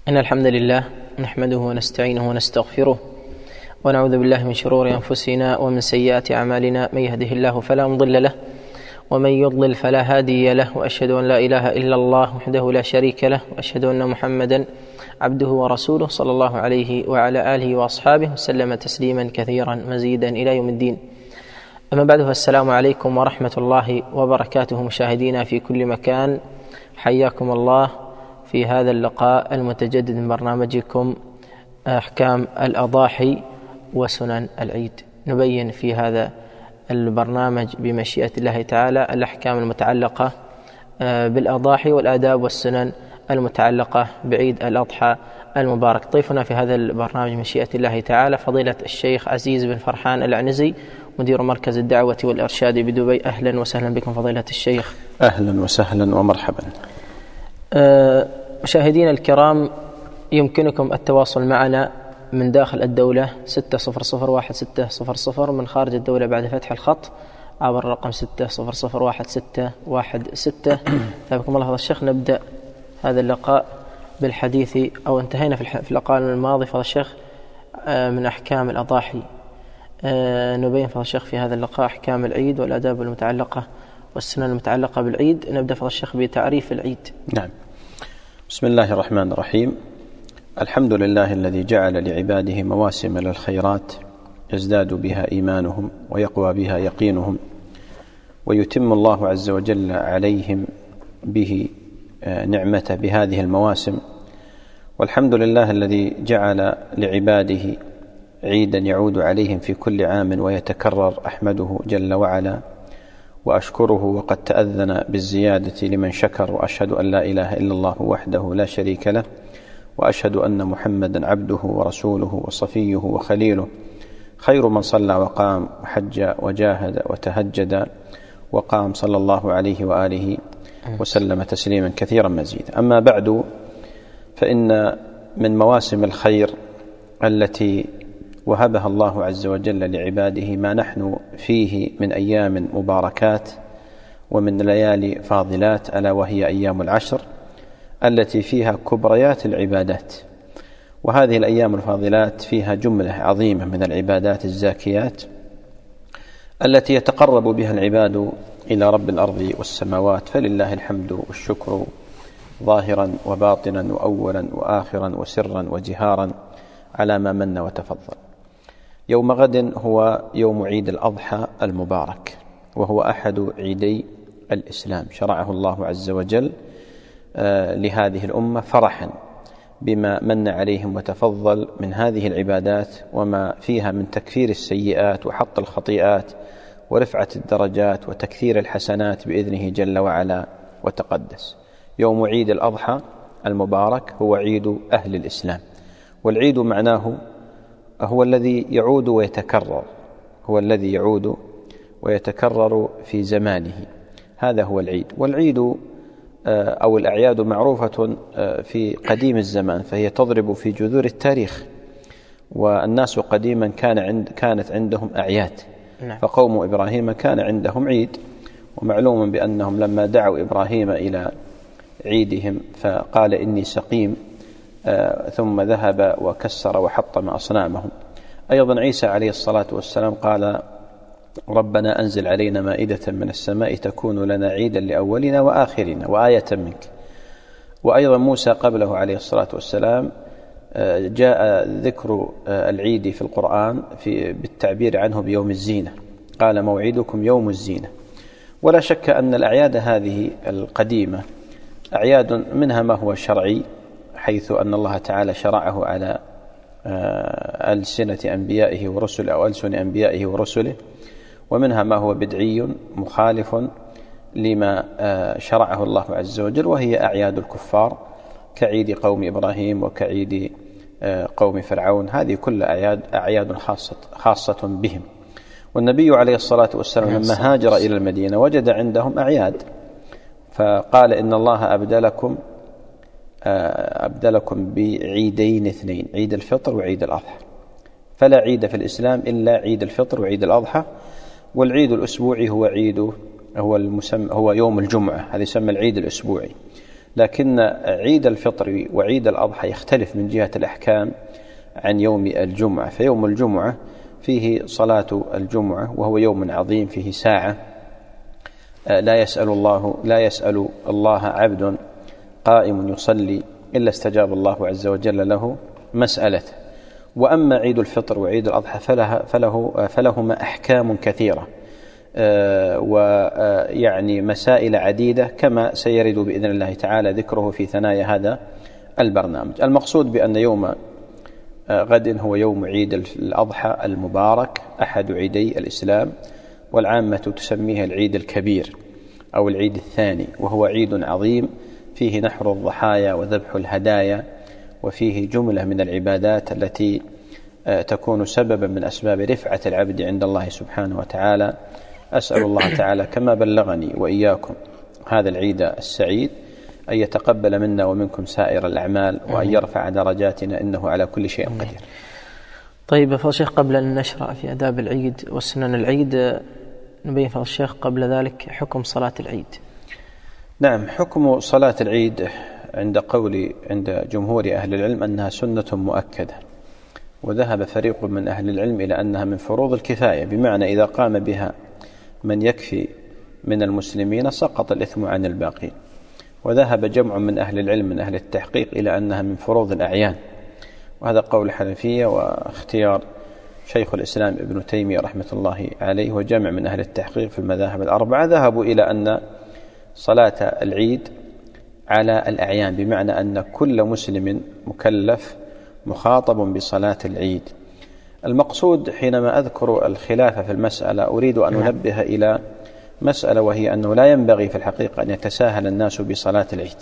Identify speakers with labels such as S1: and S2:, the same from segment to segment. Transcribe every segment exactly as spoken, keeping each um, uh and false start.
S1: إن الحمد لله نحمده ونستعينه ونستغفره ونعوذ بالله من شرور أنفسنا ومن سيئات أعمالنا. من يهده الله فلا مضل له ومن يضلل فلا هادي له، وأشهد أن لا إله إلا الله وحده لا شريك له، وأشهد أن محمدا عبده ورسوله صلى الله عليه وعلى آله وأصحابه وسلم تسليما كثيرا مزيدا إلى يوم الدين. أما بعد، فالسلام عليكم ورحمة الله وبركاته. مشاهدينا في كل مكان، حياكم الله في هذا اللقاء المتجدد من برنامجكم أحكام الأضاحي وسنن العيد. نبين في هذا البرنامج بمشيئة الله تعالى الأحكام المتعلقة بالأضاحي والآداب والسنن المتعلقة بعيد الأضحى المبارك. ضيفنا في هذا البرنامج مشيئة الله تعالى فضيلة الشيخ عزيز بن فرحان العنزي، مدير مركز الدعوة والإرشاد بدبي. أهلا وسهلا بكم فضيلة الشيخ.
S2: أهلا وسهلا ومرحبا.
S1: مشاهدينا الكرام، يمكنكم التواصل معنا من داخل الدولة ستة صفر صفر واحد ستة صفر صفر، من خارج الدولة بعد فتح الخط عبر الرقم ستة صفر صفر واحد ستة واحد ستة. ثابكم الله. هذا الشيخ، نبدأ هذا اللقاء بالحديث، أو انتهينا في اللقاء الماضي فضل الشيخ من أحكام الأضاحي. نبين فضل الشيخ في هذا اللقاء أحكام العيد والآداب المتعلقة والسنن المتعلقة بالعيد. نبدأ فضل الشيخ بتعريف العيد.
S2: نعم. بسم الله الرحمن الرحيم. الحمد لله الذي جعل لعباده مواسم للخيرات يزداد بها إيمانهم ويقوى بها يقينهم، ويتم الله عز وجل عليهم به نعمة بهذه المواسم. والحمد لله الذي جعل لعباده عيدا يعود عليهم في كل عام ويتكرر. أحمده جل وعلا وأشكره، وقد تأذن بالزيادة لمن شكر، وأشهد أن لا إله إلا الله وحده لا شريك له، وأشهد أن محمدا عبده ورسوله وصفيه وخليله، خير من صلى وقام وحج وجاهد وتهجد وقام، صلى الله عليه وآله وسلم تسليما كثيرا مزيدا. أما بعد، فإن من مواسم الخير التي وهبها الله عز وجل لعباده ما نحن فيه من أيام مباركات ومن ليالي فاضلات، ألا وهي أيام العشر التي فيها كبريات العبادات. وهذه الأيام الفاضلات فيها جملة عظيمة من العبادات الزاكيات التي يتقرب بها العباد إلى رب الأرض والسماوات، فلله الحمد والشكر ظاهرا وباطنا وأولا وآخرا وسرا وجهارا على ما من وتفضل. يوم غد هو يوم عيد الأضحى المبارك، وهو أحد عيدي الإسلام، شرعه الله عز وجل لهذه الأمة فرحا بما من عليهم وتفضل من هذه العبادات، وما فيها من تكفير السيئات وحط الخطيئات ورفعة الدرجات وتكثير الحسنات بإذنه جل وعلا وتقدس. يوم عيد الأضحى المبارك هو عيد أهل الإسلام، والعيد معناه هو الذي يعود ويتكرر، هو الذي يعود ويتكرر في زمانه، هذا هو العيد. والعيد أو الأعياد معروفة في قديم الزمان، فهي تضرب في جذور التاريخ. والناس قديما كان عند كانت عندهم أعياد، فقوم إبراهيم كان عندهم عيد، ومعلوم بأنهم لما دعوا إبراهيم إلى عيدهم فقال إني سقيم، ثم ذهب وكسر وحطم أصنامهم. أيضا عيسى عليه الصلاة والسلام قال ربنا أنزل علينا مائدة من السماء تكون لنا عيدا لأولنا وآخرنا وآية منك. وأيضا موسى قبله عليه الصلاة والسلام جاء ذكر العيد في القرآن في بالتعبير عنه بيوم الزينة، قال موعدكم يوم الزينة. ولا شك أن الأعياد هذه القديمة أعياد منها ما هو شرعي، حيث أن الله تعالى شرعه على ألسنة أنبيائه ورسله أو ألسن أنبيائه ورسله، ومنها ما هو بدعي مخالف لما شرعه الله عز وجل، وهي أعياد الكفار كعيد قوم إبراهيم وكعيد قوم فرعون. هذه كل أعياد أعياد خاصة, خاصة بهم. والنبي عليه الصلاة والسلام لما هاجر إلى المدينة وجد عندهم أعياد، فقال إن الله أبدلكم أبدلكم بعيدين اثنين، عيد الفطر وعيد الأضحى. فلا عيد في الإسلام إلا عيد الفطر وعيد الأضحى. والعيد الأسبوعي هو عيد هو المسمى هو يوم الجمعة، هذا يسمى العيد الأسبوعي. لكن عيد الفطر وعيد الأضحى يختلف من جهة الأحكام عن يوم الجمعة. فيوم الجمعة فيه صلاة الجمعة، وهو يوم عظيم فيه ساعة لا يسأل الله لا يسأل الله عبد قائم يصلي إلا استجاب الله عز وجل له مسألته. وأما عيد الفطر وعيد الأضحى فله فله فلهما أحكام كثيرة ويعني مسائل عديدة، كما سيرد بإذن الله تعالى ذكره في ثنايا هذا البرنامج. المقصود بأن يوم غد هو يوم عيد الأضحى المبارك، أحد عيدي الإسلام، والعامة تسميه العيد الكبير أو العيد الثاني، وهو عيد عظيم فيه نحر الضحايا وذبح الهدايا، وفيه جملة من العبادات التي تكون سببا من أسباب رفعة العبد عند الله سبحانه وتعالى. أسأل الله تعالى كما بلغني وإياكم هذا العيد السعيد أن يتقبل منا ومنكم سائر الأعمال، وأن يرفع درجاتنا، إنه على كل شيء قدير.
S1: طيب فضل الشيخ، قبل أن نشرع في آداب العيد وسنن العيد نبين فضل الشيخ قبل ذلك حكم صلاة العيد.
S2: نعم، حكم صلاة العيد عند قول عند جمهور أهل العلم أنها سنة مؤكدة، وذهب فريق من أهل العلم إلى أنها من فروض الكفاية، بمعنى إذا قام بها من يكفي من المسلمين سقط الإثم عن الباقين. وذهب جمع من أهل العلم من أهل التحقيق إلى أنها من فروض الأعيان، وهذا قول الحنفية واختيار شيخ الإسلام ابن تيمية رحمة الله عليه وجمع من أهل التحقيق في المذاهب الأربعة. ذهبوا إلى أن صلاة العيد على الأعيان، بمعنى أن كل مسلم مكلف مخاطب بصلاة العيد. المقصود حينما أذكر الخلاف في المسألة أريد أن أنبه إلى مسألة، وهي أنه لا ينبغي في الحقيقة أن يتساهل الناس بصلاة العيد،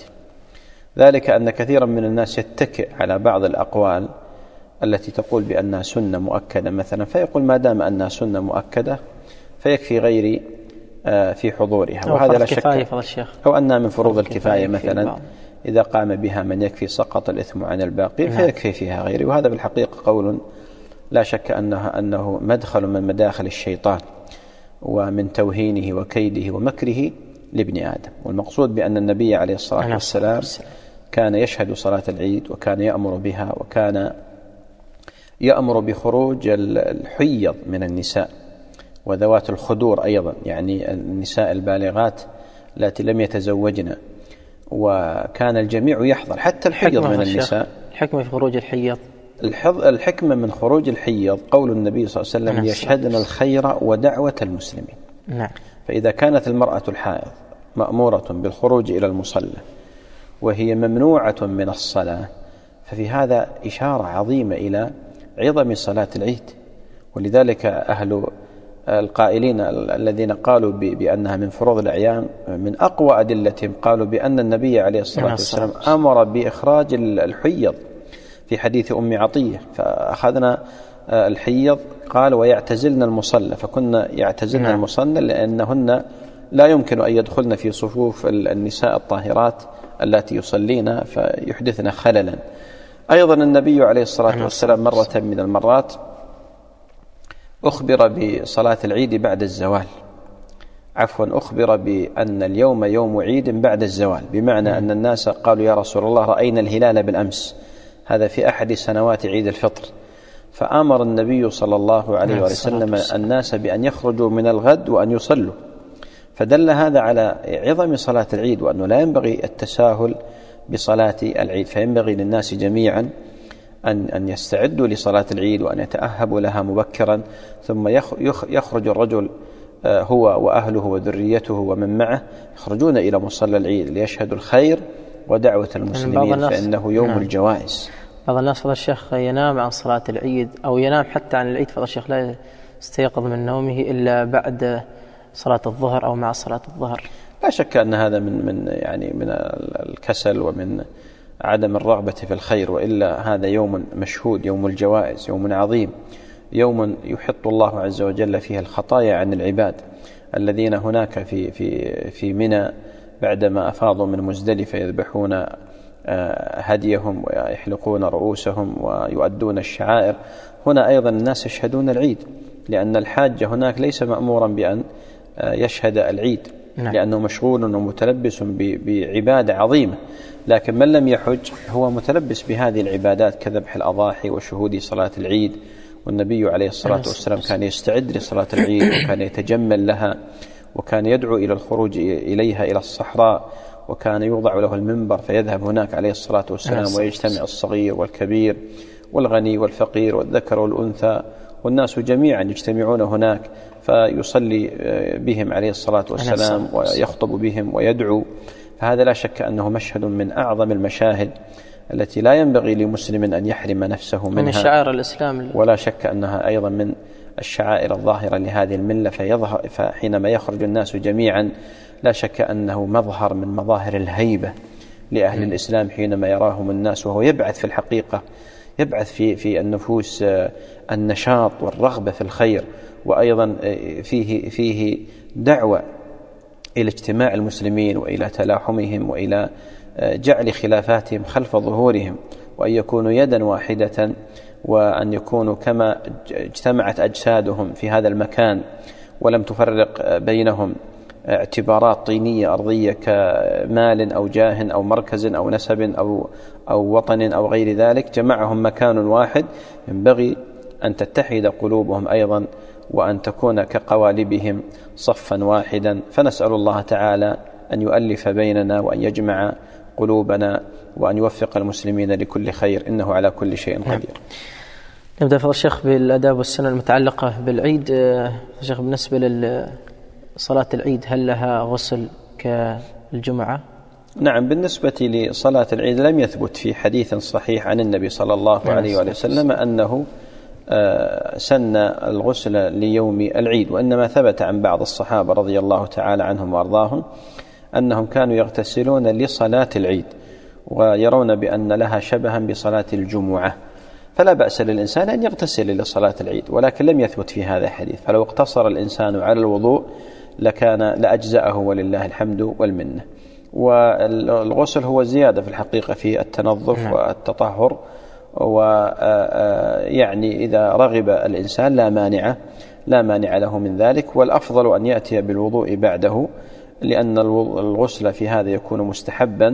S2: ذلك أن كثيرا من الناس يتكئ على بعض الأقوال التي تقول بأنها سنة مؤكدة مثلا، فيقول ما دام أنها سنة مؤكدة فيكفي غيري في حضورها، وهذا لا شك، أو أنها من فروض الكفاية مثلا إذا قام بها من يكفي سقط الإثم عن الباقي فيكفي فيها غيري. وهذا بالحقيقة قول لا شك أنه, أنه مدخل من مداخل الشيطان ومن توهينه وكيده ومكره لابن آدم. والمقصود بأن النبي عليه الصلاة والسلام كان يشهد صلاة العيد، وكان يأمر بها، وكان يأمر بخروج الحيض من النساء وذوات الخدور أيضا، يعني النساء البالغات التي لم يتزوجن، وكان الجميع يحضر حتى الحيض من النساء.
S1: الحكمة في خروج الحيض،
S2: الحكمة من خروج الحيض قول النبي صلى الله عليه وسلم يشهدن الخير ودعوة المسلمين.
S1: نعم.
S2: فإذا كانت المرأة الحائض مأمورة بالخروج إلى المصلى وهي ممنوعة من الصلاة، ففي هذا إشارة عظيمة إلى عظم صلاة العيد. ولذلك أهل القائلين الذين قالوا بأنها من فروض الأعيان من أقوى أدلتهم قالوا بأن النبي عليه الصلاة والسلام أمر بإخراج الحيض في حديث أم عطية، فأخذنا الحيض قال ويعتزلن المصلى، فكنا يعتزلن نعم. المصلى لأنهن لا يمكن أن يدخلن في صفوف النساء الطاهرات التي يصلين فيحدثن خللا. أيضا النبي عليه الصلاة والسلام مرة من المرات أخبر بصلاة العيد بعد الزوال، عفوا أخبر بأن اليوم يوم عيد بعد الزوال، بمعنى أن الناس قالوا يا رسول الله رأينا الهلال بالأمس، هذا في أحد سنوات عيد الفطر، فأمر النبي صلى الله عليه وسلم الناس بأن يخرجوا من الغد وأن يصلوا، فدل هذا على عظم صلاة العيد وأنه لا ينبغي التساهل بصلاة العيد، فينبغي للناس جميعا أن أن يستعدوا لصلاة العيد وأن يتأهبوا لها مبكرا، ثم يخرج الرجل هو وأهله وذريته ومن معه يخرجون إلى مصلى العيد ليشهدوا الخير ودعوة المسلمين، فإنه يوم نعم. الجوائز.
S1: بعض الناس فضل الشيخ ينام عن صلاة العيد أو ينام حتى عن العيد فضل الشيخ لا يستيقظ من نومه إلا بعد صلاة الظهر أو مع صلاة الظهر.
S2: لا شك أن هذا من من يعني من الكسل ومن عدم الرغبة في الخير، وإلا هذا يوم مشهود، يوم الجوائز، يوم عظيم، يوم يحط الله عز وجل فيه الخطايا عن العباد الذين هناك في في في منى بعدما أفاضوا من مزدلفة يذبحون هديهم ويحلقون رؤوسهم ويؤدون الشعائر. هنا أيضا الناس يشهدون العيد، لأن الحاج هناك ليس مأمورا بأن يشهد العيد، نعم. لأنه مشغول ومتلبس بعبادة عظيمة. لكن من لم يحج هو متلبس بهذه العبادات كذبح الأضاحي وشهود صلاة العيد، والنبي عليه الصلاة والسلام كان يستعد لصلاة العيد وكان يتجمل لها، وكان يدعو إلى الخروج إليها إلى الصحراء، وكان يوضع له المنبر فيذهب هناك عليه الصلاة والسلام ويجتمع الصغير والكبير والغني والفقير والذكر والأنثى والناس جميعا يجتمعون هناك، فيصلي بهم عليه الصلاة والسلام ويخطب بهم ويدعو. فهذا لا شك أنه مشهد من أعظم المشاهد التي لا ينبغي لمسلم أن يحرم نفسه منها،
S1: من شعائر الإسلام،
S2: ولا شك أنها أيضا من الشعائر الظاهرة لهذه الملة. فيظهر فحينما يخرج الناس جميعا لا شك أنه مظهر من مظاهر الهيبة لأهل الإسلام حينما يراهم الناس، وهو يبعث في الحقيقة يبعث في في النفوس النشاط والرغبة في الخير، وأيضا فيه فيه دعوة إلى اجتماع المسلمين وإلى تلاحمهم وإلى جعل خلافاتهم خلف ظهورهم، وأن يكونوا يدا واحدة، وأن يكونوا كما اجتمعت أجسادهم في هذا المكان ولم تفرق بينهم اعتبارات طينية أرضية كمال أو جاه أو مركز أو نسب أو أو وطن أو غير ذلك. جمعهم مكان واحد، ينبغي أن تتحد قلوبهم أيضا، وأن تكون كقوالبهم صفا واحدا. فنسأل الله تعالى أن يؤلف بيننا وأن يجمع قلوبنا وأن يوفق المسلمين لكل خير، إنه على كل شيء قدير.
S1: نبدأ فضل الشيخ بالآداب والسنة المتعلقة بالعيد. شيخ، بالنسبة لصلاة العيد هل لها غسل كالجمعة؟
S2: نعم، بالنسبة لصلاة العيد لم يثبت في حديث صحيح عن النبي صلى الله عليه وآله وسلم أنه سن الغسل ليوم العيد، وإنما ثبت عن بعض الصحابة رضي الله تعالى عنهم وأرضاهم أنهم كانوا يغتسلون لصلاة العيد ويرون بأن لها شبها بصلاة الجمعة، فلا بأس للإنسان أن يغتسل لصلاة العيد، ولكن لم يثبت في هذا الحديث. فلو اقتصر الإنسان على الوضوء لكان لأجزأه ولله الحمد والمنة. والغسل هو زيادة في الحقيقة في التنظف والتطهر، ويعني إذا رغب الإنسان لا مانع لا مانع له من ذلك، والأفضل أن يأتي بالوضوء بعده، لأن الغسل في هذا يكون مستحبا،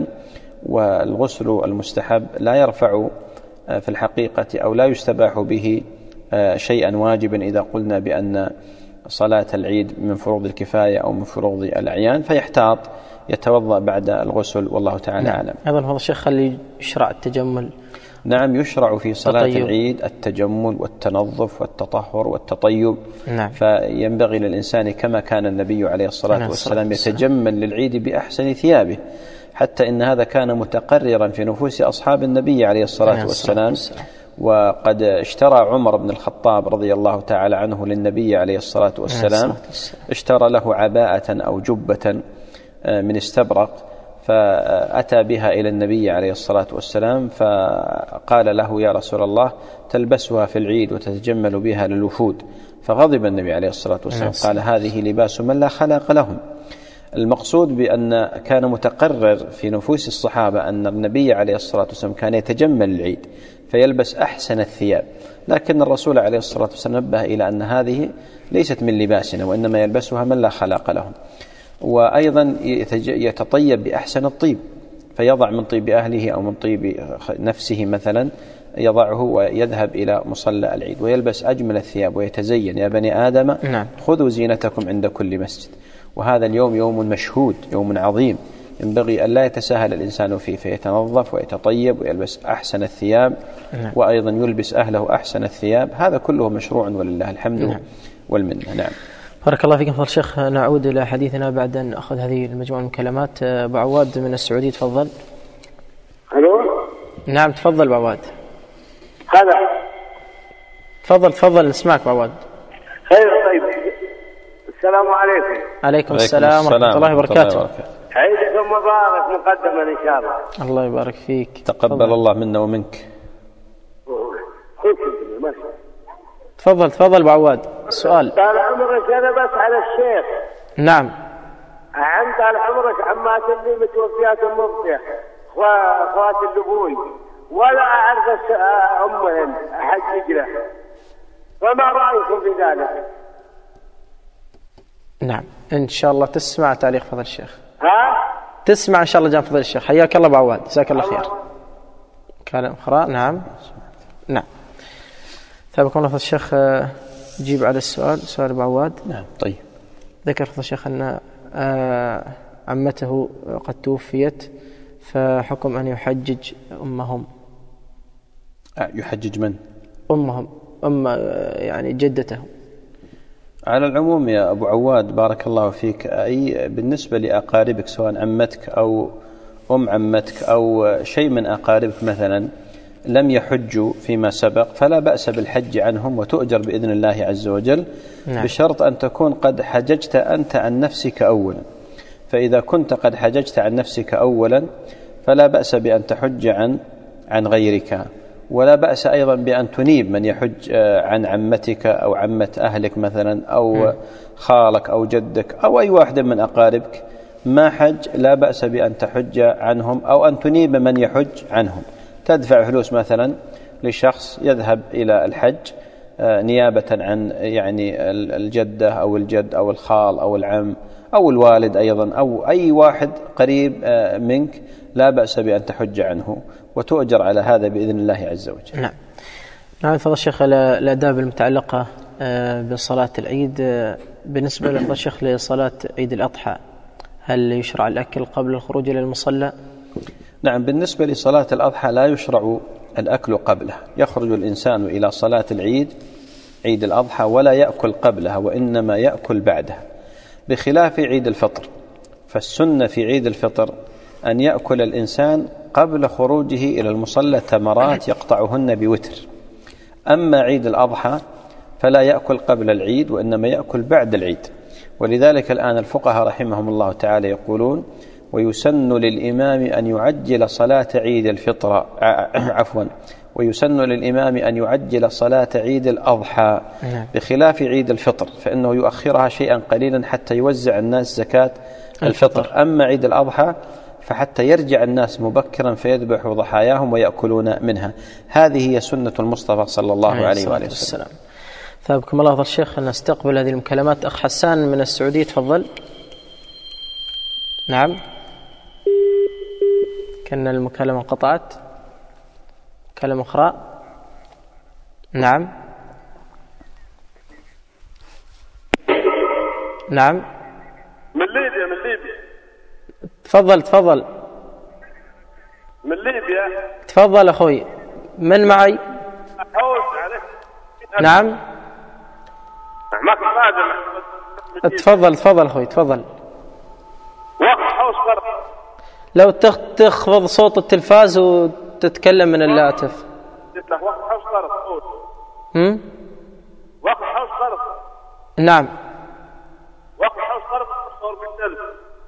S2: والغسل المستحب لا يرفع في الحقيقة أو لا يستباح به شيئا واجبا إذا قلنا بأن صلاة العيد من فروض الكفاية أو من فروض الأعيان، فيحتاط يتوضأ بعد الغسل، والله تعالى أعلم.
S1: أيضا هذا الشيخ هل يشرع التجمل؟
S2: نعم، يشرع في صلاة تطيب. العيد التجمل والتنظف والتطهر والتطيب.
S1: نعم.
S2: فينبغي للإنسان كما كان النبي عليه الصلاة نعم. والسلام يتجمل للعيد بأحسن ثيابه، حتى إن هذا كان متقررا في نفوس أصحاب النبي عليه الصلاة نعم. والسلام. وقد اشترى عمر بن الخطاب رضي الله تعالى عنه للنبي عليه الصلاة والسلام، اشترى له عباءة أو جبة من استبرق، فأتى بها إلى النبي عليه الصلاة والسلام، فقال له: يا رسول الله، تلبسها في العيد وتتجمل بها للوفود. فغضب النبي عليه الصلاة والسلام، قال: هذه لباس من لا خلاق لهم. المقصود بأن كان متقرر في نفوس الصحابة أن النبي عليه الصلاة والسلام كان يتجمل العيد فيلبس أحسن الثياب، لكن الرسول عليه الصلاة والسلام نبه إلى أن هذه ليست من لباسنا، وإنما يلبسها من لا خلاق لهم. وأيضا يتطيب بأحسن الطيب، فيضع من طيب أهله أو من طيب نفسه مثلا، يضعه ويذهب إلى مصلى العيد ويلبس أجمل الثياب ويتزين. يا بني آدم نعم. خذوا زينتكم عند كل مسجد. وهذا اليوم يوم مشهود، يوم عظيم، ينبغي أن لا يتساهل الإنسان فيه، فيتنظف ويتطيب ويلبس أحسن الثياب نعم. وأيضا يلبس أهله أحسن الثياب. هذا كله مشروع ولله الحمد نعم. والمنة. نعم.
S1: بارك الله فيكم فضل الشيخ. نعود إلى حديثنا بعد أن أخذ هذه المجموعة من الكلمات. بعواد من السعودية، تفضل.
S3: ألو.
S1: نعم تفضل بعواد.
S3: هلا.
S1: تفضل تفضل نسمعك بعواد.
S3: خير. طيب، السلام عليكم.
S1: عليكم السلام ورحمة الله وبركاته.
S3: عيدكم مبارك مقدما إن شاء الله.
S1: الله يبارك فيك.
S2: تقبل الله منا ومنك.
S1: تفضل تفضل بعواد. السؤال.
S3: طال عمرك، أنا بسأل الشيخ.
S1: نعم.
S3: عن طال عمرك عمات اللي متوفيات المبطية أخوات الأبوي، ولا أعرف أمهن أحد يجرى، فما رأيكم في ذلك؟
S1: نعم إن شاء الله تسمع تعليق فضل الشيخ.
S3: ها
S1: تسمع إن شاء الله جناب فضل الشيخ. حياك الله أبو عواد، جزاك الله خير. كلام أخرى. نعم نعم ثابكم الله فضل الشيخ. جيب على السؤال، سؤال أبو عواد.
S2: نعم طيب.
S1: ذكر فضل الشيخ أن عمته قد توفيت، فحكم أن يحجج أمهم.
S2: يحجج من؟
S1: أمهم، أم يعني جدته.
S2: على العموم يا أبو عواد بارك الله فيك، أي بالنسبة لأقاربك سواء عمتك أو أم عمتك أو شيء من أقاربك مثلا لم يحجوا فيما سبق، فلا بأس بالحج عنهم وتؤجر بإذن الله عز وجل. نعم. بشرط أن تكون قد حججت أنت عن نفسك أولا. فإذا كنت قد حججت عن نفسك أولا فلا بأس بأن تحج عن عن غيرك، ولا بأس أيضا بأن تنيب من يحج عن عمتك أو عمة أهلك مثلا أو خالك أو جدك أو أي واحد من أقاربك ما حج، لا بأس بأن تحج عنهم أو أن تنيب من يحج عنهم. تدفع فلوس مثلا لشخص يذهب إلى الحج نيابة عن يعني الجدة أو الجد أو الخال أو العم أو الوالد أيضا أو أي واحد قريب منك، لا بأس بأن تحج عنه وتؤجر على هذا بإذن الله عز وجل.
S1: نعم نعم فضل الشيخ. الآداب المتعلقة بصلاة العيد بالنسبة لفضل الشيخ لصلاة عيد الأضحى، هل يشرع الأكل قبل الخروج إلى المصلى؟
S2: نعم بالنسبة لصلاة الأضحى لا يشرع الأكل قبله. يخرج الإنسان إلى صلاة العيد عيد الأضحى ولا يأكل قبلها وإنما يأكل بعدها، بخلاف عيد الفطر. فالسنة في عيد الفطر أن يأكل الإنسان قبل خروجه إلى المصلى تمرات يقطعهن بوتر. أما عيد الأضحى فلا يأكل قبل العيد وإنما يأكل بعد العيد. ولذلك الآن الفقهاء رحمهم الله تعالى يقولون: ويسن للإمام أن يعجل صلاة عيد الفطر عفوا ويسن للإمام أن يعجل صلاة عيد الأضحى، بخلاف عيد الفطر فإنه يؤخرها شيئا قليلا حتى يوزع الناس زكاة الفطر. أما عيد الأضحى فحتى يرجع الناس مبكرا فيذبحوا ضحاياهم ويأكلون منها. هذه هي سنة المصطفى صلى الله عليه وآله وسلم.
S1: ثابكم الله فضل الشيخ. نستقبل هذه المكالمات. أخ حسان من السعودية تفضل. نعم كان المكالمة انقطعت. كلمة أخرى. نعم نعم
S3: من ليبيا. من ليبيا
S1: تفضل تفضل.
S3: من ليبيا
S1: تفضل أخوي. من معي؟ نعم تفضل تفضل أخوي تفضل.
S3: وقت حوش قرض.
S1: لو تخفض صوت التلفاز وتتكلم من اللاتف.
S3: وقت حوش قرض.
S1: هم؟
S3: وقت حوش قرض.
S1: نعم
S3: وقت حوش قرض صور بالتلف.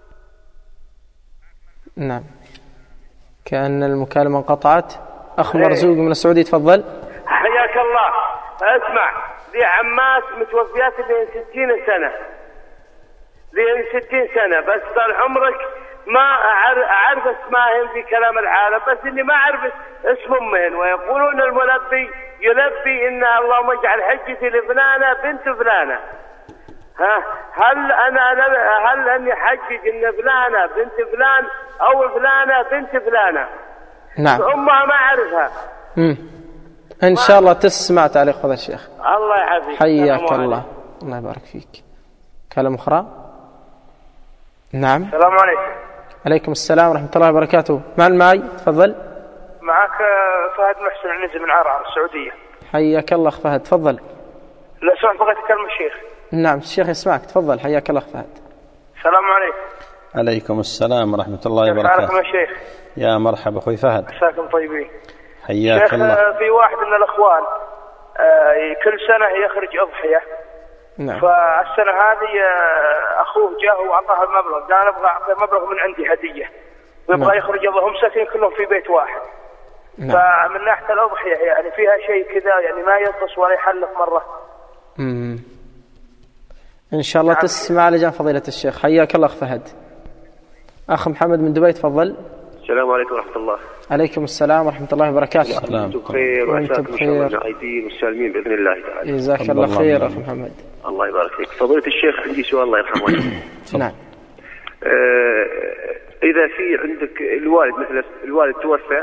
S1: نعم كأن المكالمة انقطعت. أخ مرزوق من السعودية تفضل.
S3: حياك الله. اسمع، ذي عمات متوفيات لين ستين سنة لين ستين سنة بس طال عمرك ما أعرف اسمائهم في كلام العالم، بس إني ما أعرف اسم أمهن، ويقولون الملبي يلبي إن اللهم اجعل حجتي لفلانة بنت فلانة. ها هل أنا هل أني حجج إن فلانة بنت فلان أو فلانة بنت فلانة؟
S1: نعم
S3: أمها ما أعرفها.
S1: امم إن شاء الله تسمع تعليق هذا الشيخ.
S3: الله يحفظك.
S1: حياك الله. الله يبارك فيك. كلام أخرى. نعم
S3: السلام عليكم.
S1: عليكم السلام ورحمة الله وبركاته. من معي؟ تفضل.
S3: معك فهد محسن عنزي من عرعر السعودية.
S1: حياك الله أخ فهد تفضل.
S3: لا سمح بغيت أكلم الشيخ.
S1: نعم الشيخ يسمعك تفضل. حياك الله أخ فهد.
S3: السلام عليكم.
S2: عليكم السلام ورحمة الله وبركاته.
S3: كيف حالكم يا شيخ؟
S2: يا مرحبا أخوي فهد.
S3: مساكم طيبين.
S2: حياك
S3: شيخ
S2: الله.
S3: في واحد من الأخوان كل سنة يخرج أضحية.
S1: نعم.
S3: فالسنة هذه أخوه جاء وأعطاه المبلغ، قال أبغى أعطي مبلغ من عندي هدية ويبغى
S1: نعم.
S3: يخرج، هم ساكنين كلهم في بيت واحد.
S1: نعم.
S3: فمن ناحية الأضحية يعني فيها شيء كذا يعني ما ينقص ولا يحلق مرة.
S1: امم إن شاء الله تسمع لجان فضيلة الشيخ. حياك الله أخ فهد. أخ محمد من دبي تفضل.
S4: السلام عليكم ورحمة الله.
S1: عليكم السلام ورحمة الله وبركاته.
S4: وأنتم بخير وعساكم إن شاء الله العايدين والسالمين بإذن الله تعالى.
S1: جزاك الله خير أخي محمد.
S4: الله يبارك فيك. فضيلة الشيخ عندي سؤال الله يرحمه.
S1: نعم.
S4: آه إذا في عندك الوالد مثل الوالد توفى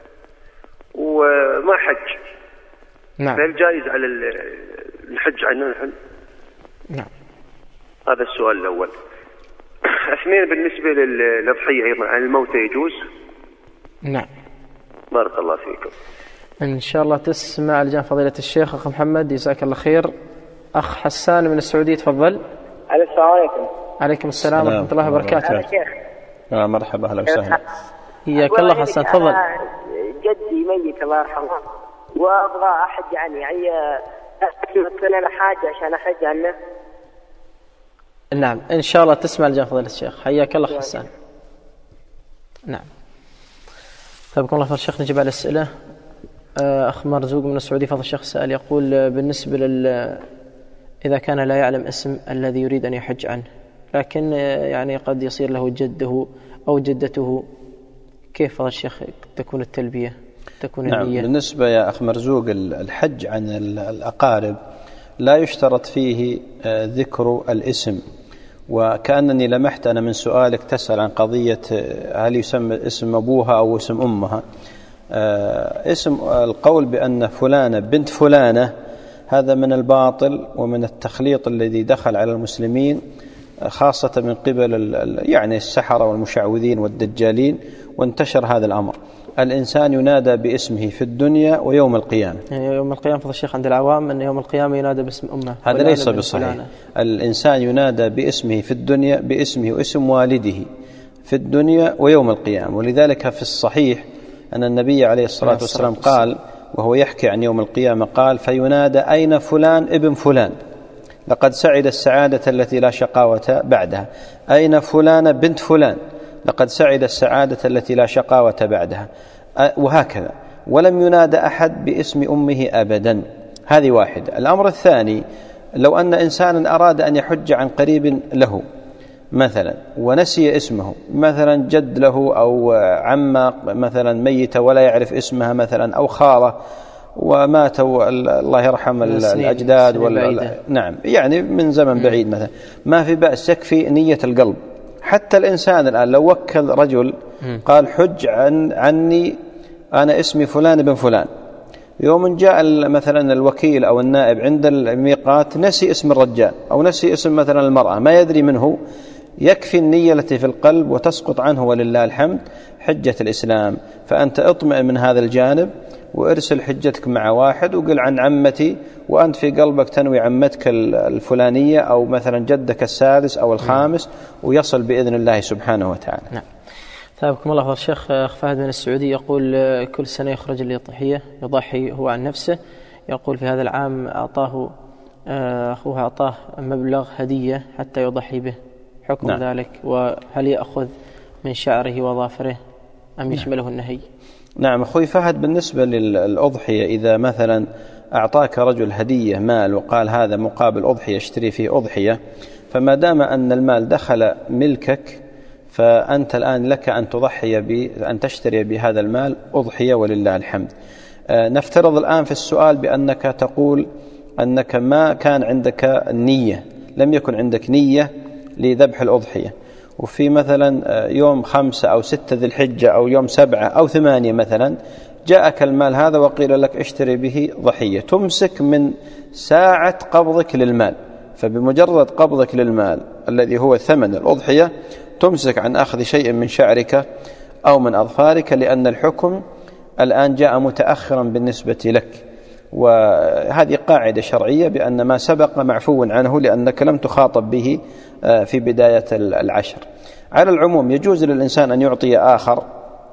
S4: وما حج.
S1: نعم.
S4: هل جائز على الحج عنه نحن؟
S1: نعم.
S4: هذا السؤال الأول. اثنين بالنسبة للأضحية أيضا عن الموتى يجوز؟
S1: نعم.
S4: بارك الله فيكم.
S1: إن شاء الله تسمع لجان فضيلة الشيخ أخ محمد جزاك الله خير. أخ حسان من السعودية تفضل.
S5: السلام عليكم.
S1: عليكم السلام ورحمة الله وبركاته.
S5: يا شيخ.
S2: آه مرحبا أهلا وسهلا.
S1: حياك الله حسان تفضل.
S5: جدي ميت الله يرحمه وأبغى أحج عنه يعني أكتب لنا حاجة عشان أحج عنه.
S1: نعم إن شاء الله تسمع لجان فضيلة الشيخ. حياك الله حسان. نعم. طيب الله فضل الشيخ نجيب على الأسئلة. أخ مرزوق من السعودية فضل الشيخ سأل يقول بالنسبة لل إذا كان لا يعلم اسم الذي يريد أن يحج عنه لكن يعني قد يصير له جده أو جدته كيف فضل الشيخ تكون التلبية تكون
S2: نعم
S1: النية؟
S2: بالنسبة يا أخ مرزوق الحج عن الأقارب لا يشترط فيه ذكر الاسم، وكأنني لمحت أنا من سؤالك تسأل عن قضية هل يسمى اسم أبوها أو اسم أمها. اسم القول بأن فلانة بنت فلانة هذا من الباطل ومن التخليط الذي دخل على المسلمين خاصة من قبل يعني السحرة والمشعوذين والدجالين، وانتشر هذا الأمر. الإنسان ينادى باسمه في الدنيا ويوم القيامة.
S1: يعني يوم القيامة فضل الشيخ عند العوام أن يوم القيامة ينادى باسم أمه،
S2: هذا ليس بصحيح. الإنسان ينادى باسمه في الدنيا باسمه واسم والده في الدنيا ويوم القيامة. ولذلك في الصحيح أن النبي عليه الصلاة والسلام قال وهو يحكي عن يوم القيامة قال فينادى أين فلان ابن فلان لقد سعد السعادة التي لا شقاوة بعدها، أين فلانة بنت فلان لقد سعد السعادة التي لا شقاوة بعدها، وهكذا. ولم ينادى أحد باسم أمه أبدا. هذه واحدة. الأمر الثاني لو أن إنسانا أراد أن يحج عن قريب له مثلا ونسي اسمه، مثلا جد له أو عمة مثلا ميتة ولا يعرف اسمها مثلا، أو خالة وماتوا الله يرحم الأجداد ولا نعم يعني من زمن بعيد مثلا، ما في بأس يكفي نية القلب. حتى الإنسان الآن لو وكل رجل قال حج عن عني أنا اسمي فلان بن فلان، يوم جاء مثلا الوكيل أو النائب عند الميقات نسي اسم الرجال أو نسي اسم مثلا المرأة ما يدري منه، يكفي النية التي في القلب وتسقط عنه ولله الحمد حجة الإسلام. فأنت اطمئن من هذا الجانب وارسل حجتك مع واحد وقل عن عمتي، وأنت في قلبك تنوي عمتك الفلانية أو مثلا جدك السادس أو الخامس، ويصل بإذن الله سبحانه وتعالى.
S1: نعم. ثابكم الله. الشيخ أخ فهد من السعودية يقول كل سنة يخرج للضحية يضحي هو عن نفسه، يقول في هذا العام أعطاه أخوه أعطاه مبلغ هدية حتى يضحي به، حكم نعم. ذلك؟ وهل يأخذ من شعره وظافره أم يشمله نعم. النهي؟
S2: نعم أخوي فهد، بالنسبة للأضحية إذا مثلا أعطاك رجل هدية مال وقال هذا مقابل أضحية اشتري فيه أضحية، فما دام أن المال دخل ملكك فأنت الآن لك أن تضحي بأن تشتري بهذا المال أضحية ولله الحمد. نفترض الآن في السؤال بأنك تقول أنك ما كان عندك نية، لم يكن عندك نية لذبح الأضحية، وفي مثلا يوم خمسة أو ستة ذي الحجة أو يوم سبعة أو ثمانية مثلا جاءك المال هذا وقيل لك اشتري به ضحية، تمسك من ساعة قبضك للمال. فبمجرد قبضك للمال الذي هو ثمن الأضحية تمسك عن أخذ شيء من شعرك أو من أظفارك، لأن الحكم الآن جاء متأخرا بالنسبة لك. وهذه قاعدة شرعية بأن ما سبق معفو عنه لأنك لم تخاطب به في بداية العشر. على العموم يجوز للإنسان أن يعطي آخر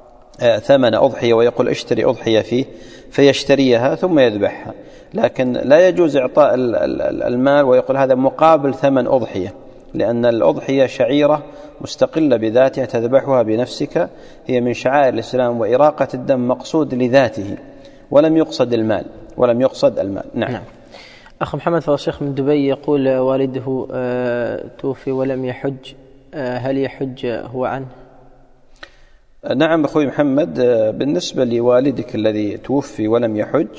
S2: ثمن أضحية ويقول اشتري أضحية فيه فيشتريها ثم يذبحها، لكن لا يجوز إعطاء المال ويقول هذا مقابل ثمن أضحية، لأن الأضحية شعيرة مستقلة بذاتها تذبحها بنفسك، هي من شعائر الإسلام، وإراقة الدم مقصود لذاته ولم يقصد المال ولم يقصد المال. نعم, نعم.
S1: أخ محمد فضل الشيخ من دبي يقول والده توفي ولم يحج، هل يحج هو عنه؟
S2: نعم أخوي محمد، بالنسبة لوالدك الذي توفي ولم يحج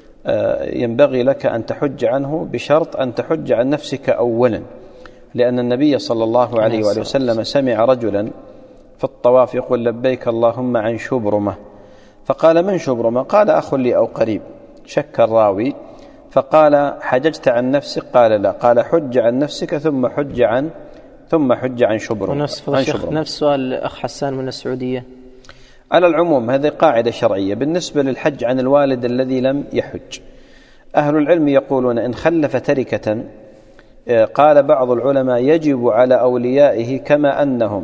S2: ينبغي لك أن تحج عنه بشرط أن تحج عن نفسك أولا، لأن النبي صلى الله عليه وآله وسلم سمع رجلا في الطواف يقول لبيك اللهم عن شبرمة، فقال من شبرمة؟ قال أخ لي أو قريب، شك الراوي فقال حججت عن نفسك؟ قال لا، قال حج عن نفسك ثم حج عن ثم حج عن شبرمة.
S1: ونفس عن شبرمة. نفس سؤال الأخ حسان من السعودية.
S2: على العموم هذه قاعدة شرعية بالنسبة للحج عن الوالد الذي لم يحج. أهل العلم يقولون إن خلف تركة، قال بعض العلماء يجب على أوليائه كما أنهم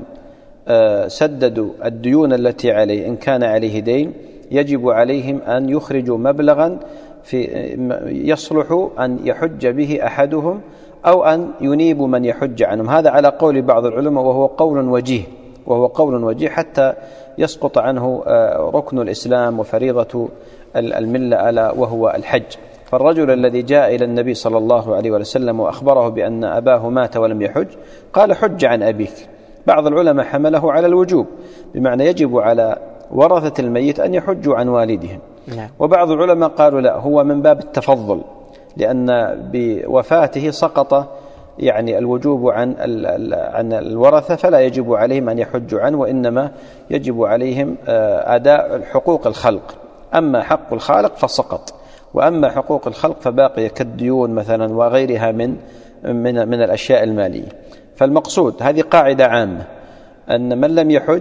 S2: سددوا الديون التي عليه إن كان عليه دين، يجب عليهم أن يخرجوا مبلغا في يصلح أن يحج به أحدهم أو أن ينيبوا من يحج عنهم. هذا على قول بعض العلماء وهو قول وجيه وهو قول وجيه حتى يسقط عنه ركن الإسلام وفريضة الملة ألا وهو الحج. فالرجل الذي جاء إلى النبي صلى الله عليه وسلم وأخبره بأن أباه مات ولم يحج قال حج عن أبيك. بعض العلماء حمله على الوجوب، بمعنى يجب على ورثة الميت أن يحجوا عن والدهم. نعم. وبعض العلماء قالوا لا، هو من باب التفضل، لأن بوفاته سقط يعني الوجوب عن عن الورثة، فلا يجب عليهم أن يحجوا عنه، وإنما يجب عليهم أداء حقوق الخلق. أما حق الخالق فسقط، وأما حقوق الخلق فباقية كالديون مثلا وغيرها من من من الأشياء المالية. فالمقصود هذه قاعدة عامة أن من لم يحج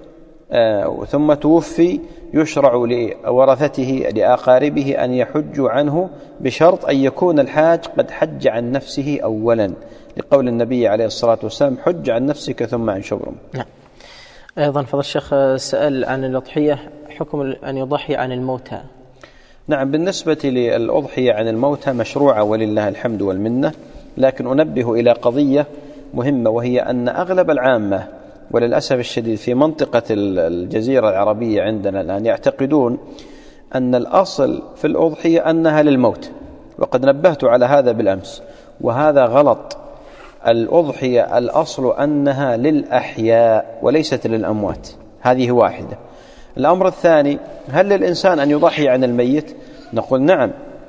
S2: ثم توفي يشرع لورثته لأقاربه أن يحجوا عنه بشرط أن يكون الحاج قد حج عن نفسه أولا، لقول النبي عليه الصلاة والسلام حج عن نفسك ثم عن شبرم.
S1: نعم. أيضا فضل الشيخ سأل عن الأضحية، حكم أن يضحي عن الموتى.
S2: نعم، بالنسبة للأضحية عن الموتى مشروعة ولله الحمد والمنة، لكن أنبه إلى قضية مهمة، وهي أن أغلب العامة وللأسف الشديد في منطقة الجزيرة العربية عندنا الآن يعتقدون أن الأصل في الأضحية أنها للموت، وقد نبهت على هذا بالأمس، وهذا غلط. الأضحية الأصل أنها للأحياء وليست للأموات، هذه واحدة. الأمر الثاني، هل للإنسان أن يضحي عن الميت؟ نقول نعم،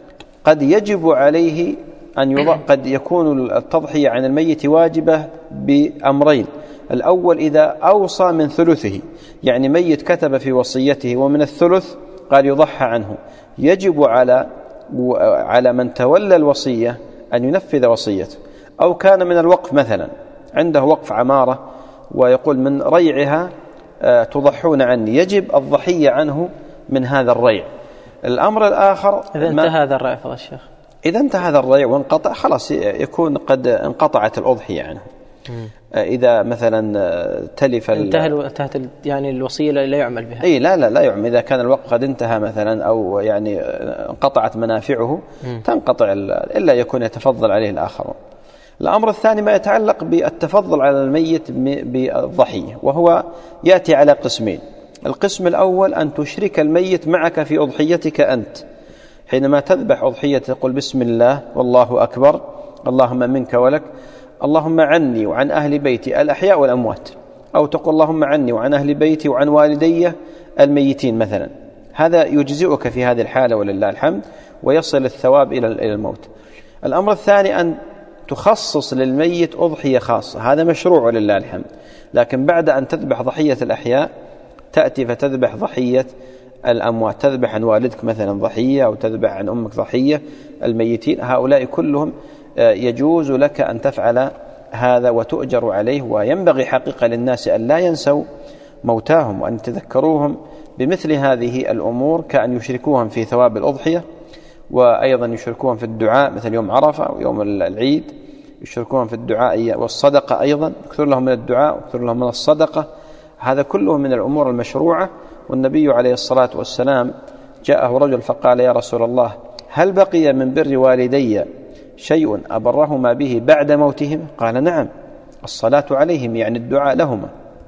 S2: قد يجب عليه أن يضحي، قد يكون التضحية عن الميت واجبة بأمرين. الأول إذا أوصى من ثلثه، يعني ميت كتب في وصيته ومن الثلث قال يضحى عنه، يجب على على من تولى الوصية أن ينفذ وصيته. أو كان من الوقف مثلا، عنده وقف عمارة ويقول من ريعها تضحون عني، يجب الضحية عنه من هذا الريع. الأمر الآخر،
S1: إذا انتهى هذا الريع فضل الشيخ،
S2: إذا انتهى هذا الريع وانقطع خلاص يكون قد انقطعت الأضحية عنه. م. إذا مثلا تلف
S1: انتهى انتهت يعني الوصية لا يعمل بها.
S2: أي لا لا لا يعمل. إذا كان الوقت قد انتهى مثلا أو يعني انقطعت منافعه م. تنقطع إلا يكون يتفضل عليه الآخرون. الأمر الثاني ما يتعلق بالتفضل على الميت بالضحية، وهو يأتي على قسمين. القسم الأول أن تشرك الميت معك في أضحيتك أنت، حينما تذبح أضحية تقول بسم الله والله أكبر اللهم منك ولك، اللهم عني وعن أهل بيتي الأحياء والأموات، أو تقول اللهم عني وعن أهل بيتي وعن والدي الميتين مثلا. هذا يجزئك في هذه الحالة ولله الحمد، ويصل الثواب إلى الموت. الأمر الثاني أن تخصص للميت أضحية خاصة، هذا مشروع ولله الحمد، لكن بعد أن تذبح ضحية الأحياء تأتي فتذبح ضحية الأموات، تذبح عن والدك مثلا ضحية أو تذبح عن أمك ضحية، الميتين هؤلاء كلهم يجوز لك أن تفعل هذا وتؤجر عليه. وينبغي حقيقة للناس أن لا ينسوا موتاهم وأن يتذكروهم بمثل هذه الأمور، كأن يشركوهم في ثواب الأضحية، وأيضا يشركوهم في الدعاء مثل يوم عرفة ويوم العيد، يشركوهم في الدعاء والصدقة أيضا، يكثر لهم من الدعاء ويكثر لهم من الصدقة. هذا كله من الأمور المشروعة. والنبي عليه الصلاة والسلام جاءه رجل فقال يا رسول الله هل بقي من بر والدي شيء أبرهما به بعد موتهم؟ قال نعم، الصلاة عليهم يعني الدعاء لهما،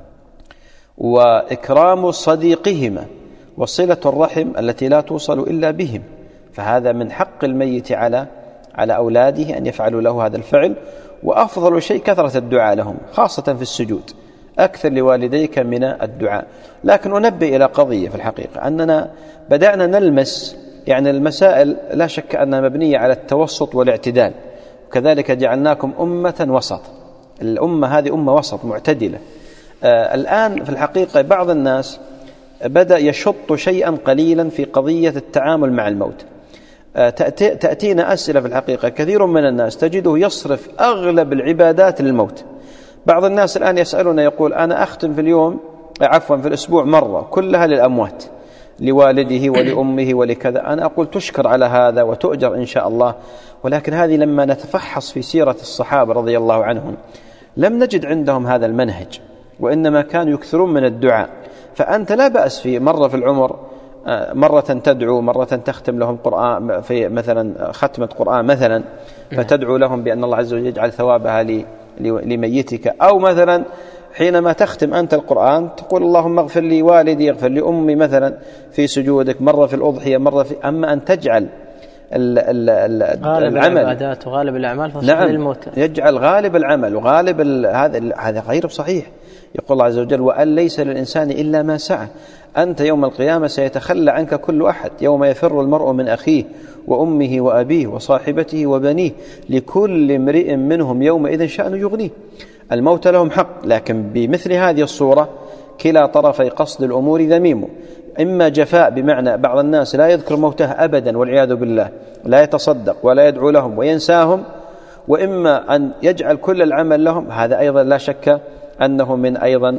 S2: وإكرام صديقهما، وصلة الرحم التي لا توصل إلا بهم. فهذا من حق الميت على على أولاده أن يفعلوا له هذا الفعل. وأفضل شيء كثرة الدعاء لهم، خاصة في السجود، أكثر لوالديك من الدعاء. لكن أنبه إلى قضية في الحقيقة، أننا بدأنا نلمس يعني المسائل لا شك أنها مبنية على التوسط والاعتدال، وكذلك جعلناكم أمة وسط. الأمة هذه أمة وسط معتدلة. آه الآن في الحقيقة بعض الناس بدأ يشط شيئا قليلا في قضية التعامل مع الموت. آه تأتينا أسئلة في الحقيقة، كثير من الناس تجده يصرف أغلب العبادات للموت. بعض الناس الآن يسألون يقول أنا أختم في اليوم عفوا في الأسبوع مرة كلها للأموات، لوالده ولأمه ولكذا. أنا أقول تشكر على هذا وتؤجر إن شاء الله، ولكن هذه لما نتفحص في سيرة الصحابة رضي الله عنهم لم نجد عندهم هذا المنهج، وإنما كانوا يكثرون من الدعاء. فأنت لا بأس في مرة في العمر مرة تدعو، مرة تختم لهم قرآن في مثلا ختمة قرآن مثلا، فتدعو لهم بأن الله عز وجل يجعل ثوابها لميتك، أو مثلا حينما تختم أنت القرآن تقول اللهم اغفر لي والدي اغفر لي أمي مثلا في سجودك، مرة في الأضحية مرة في. أما أن تجعل ال ال ال
S1: غالب
S2: العمل
S1: العبادات وغالب الأعمال
S2: نعم
S1: للموت،
S2: يجعل غالب العمل وغالب هذا هذا غير صحيح. يقول الله عز وجل وأن ليس للإنسان إلا ما سعى. أنت يوم القيامة سيتخلى عنك كل أحد، يوم يفر المرء من أخيه وأمه وأبيه وصاحبته وبنيه لكل امرئ منهم يومئذ شأن يغنيه. الموت لهم حق، لكن بمثل هذه الصورة كلا طرفي قصد الأمور ذميم. إما جفاء بمعنى بعض الناس لا يذكر موته أبدا والعياذ بالله، لا يتصدق ولا يدعو لهم وينساهم، وإما أن يجعل كل العمل لهم. هذا أيضا لا شك أنه من أيضا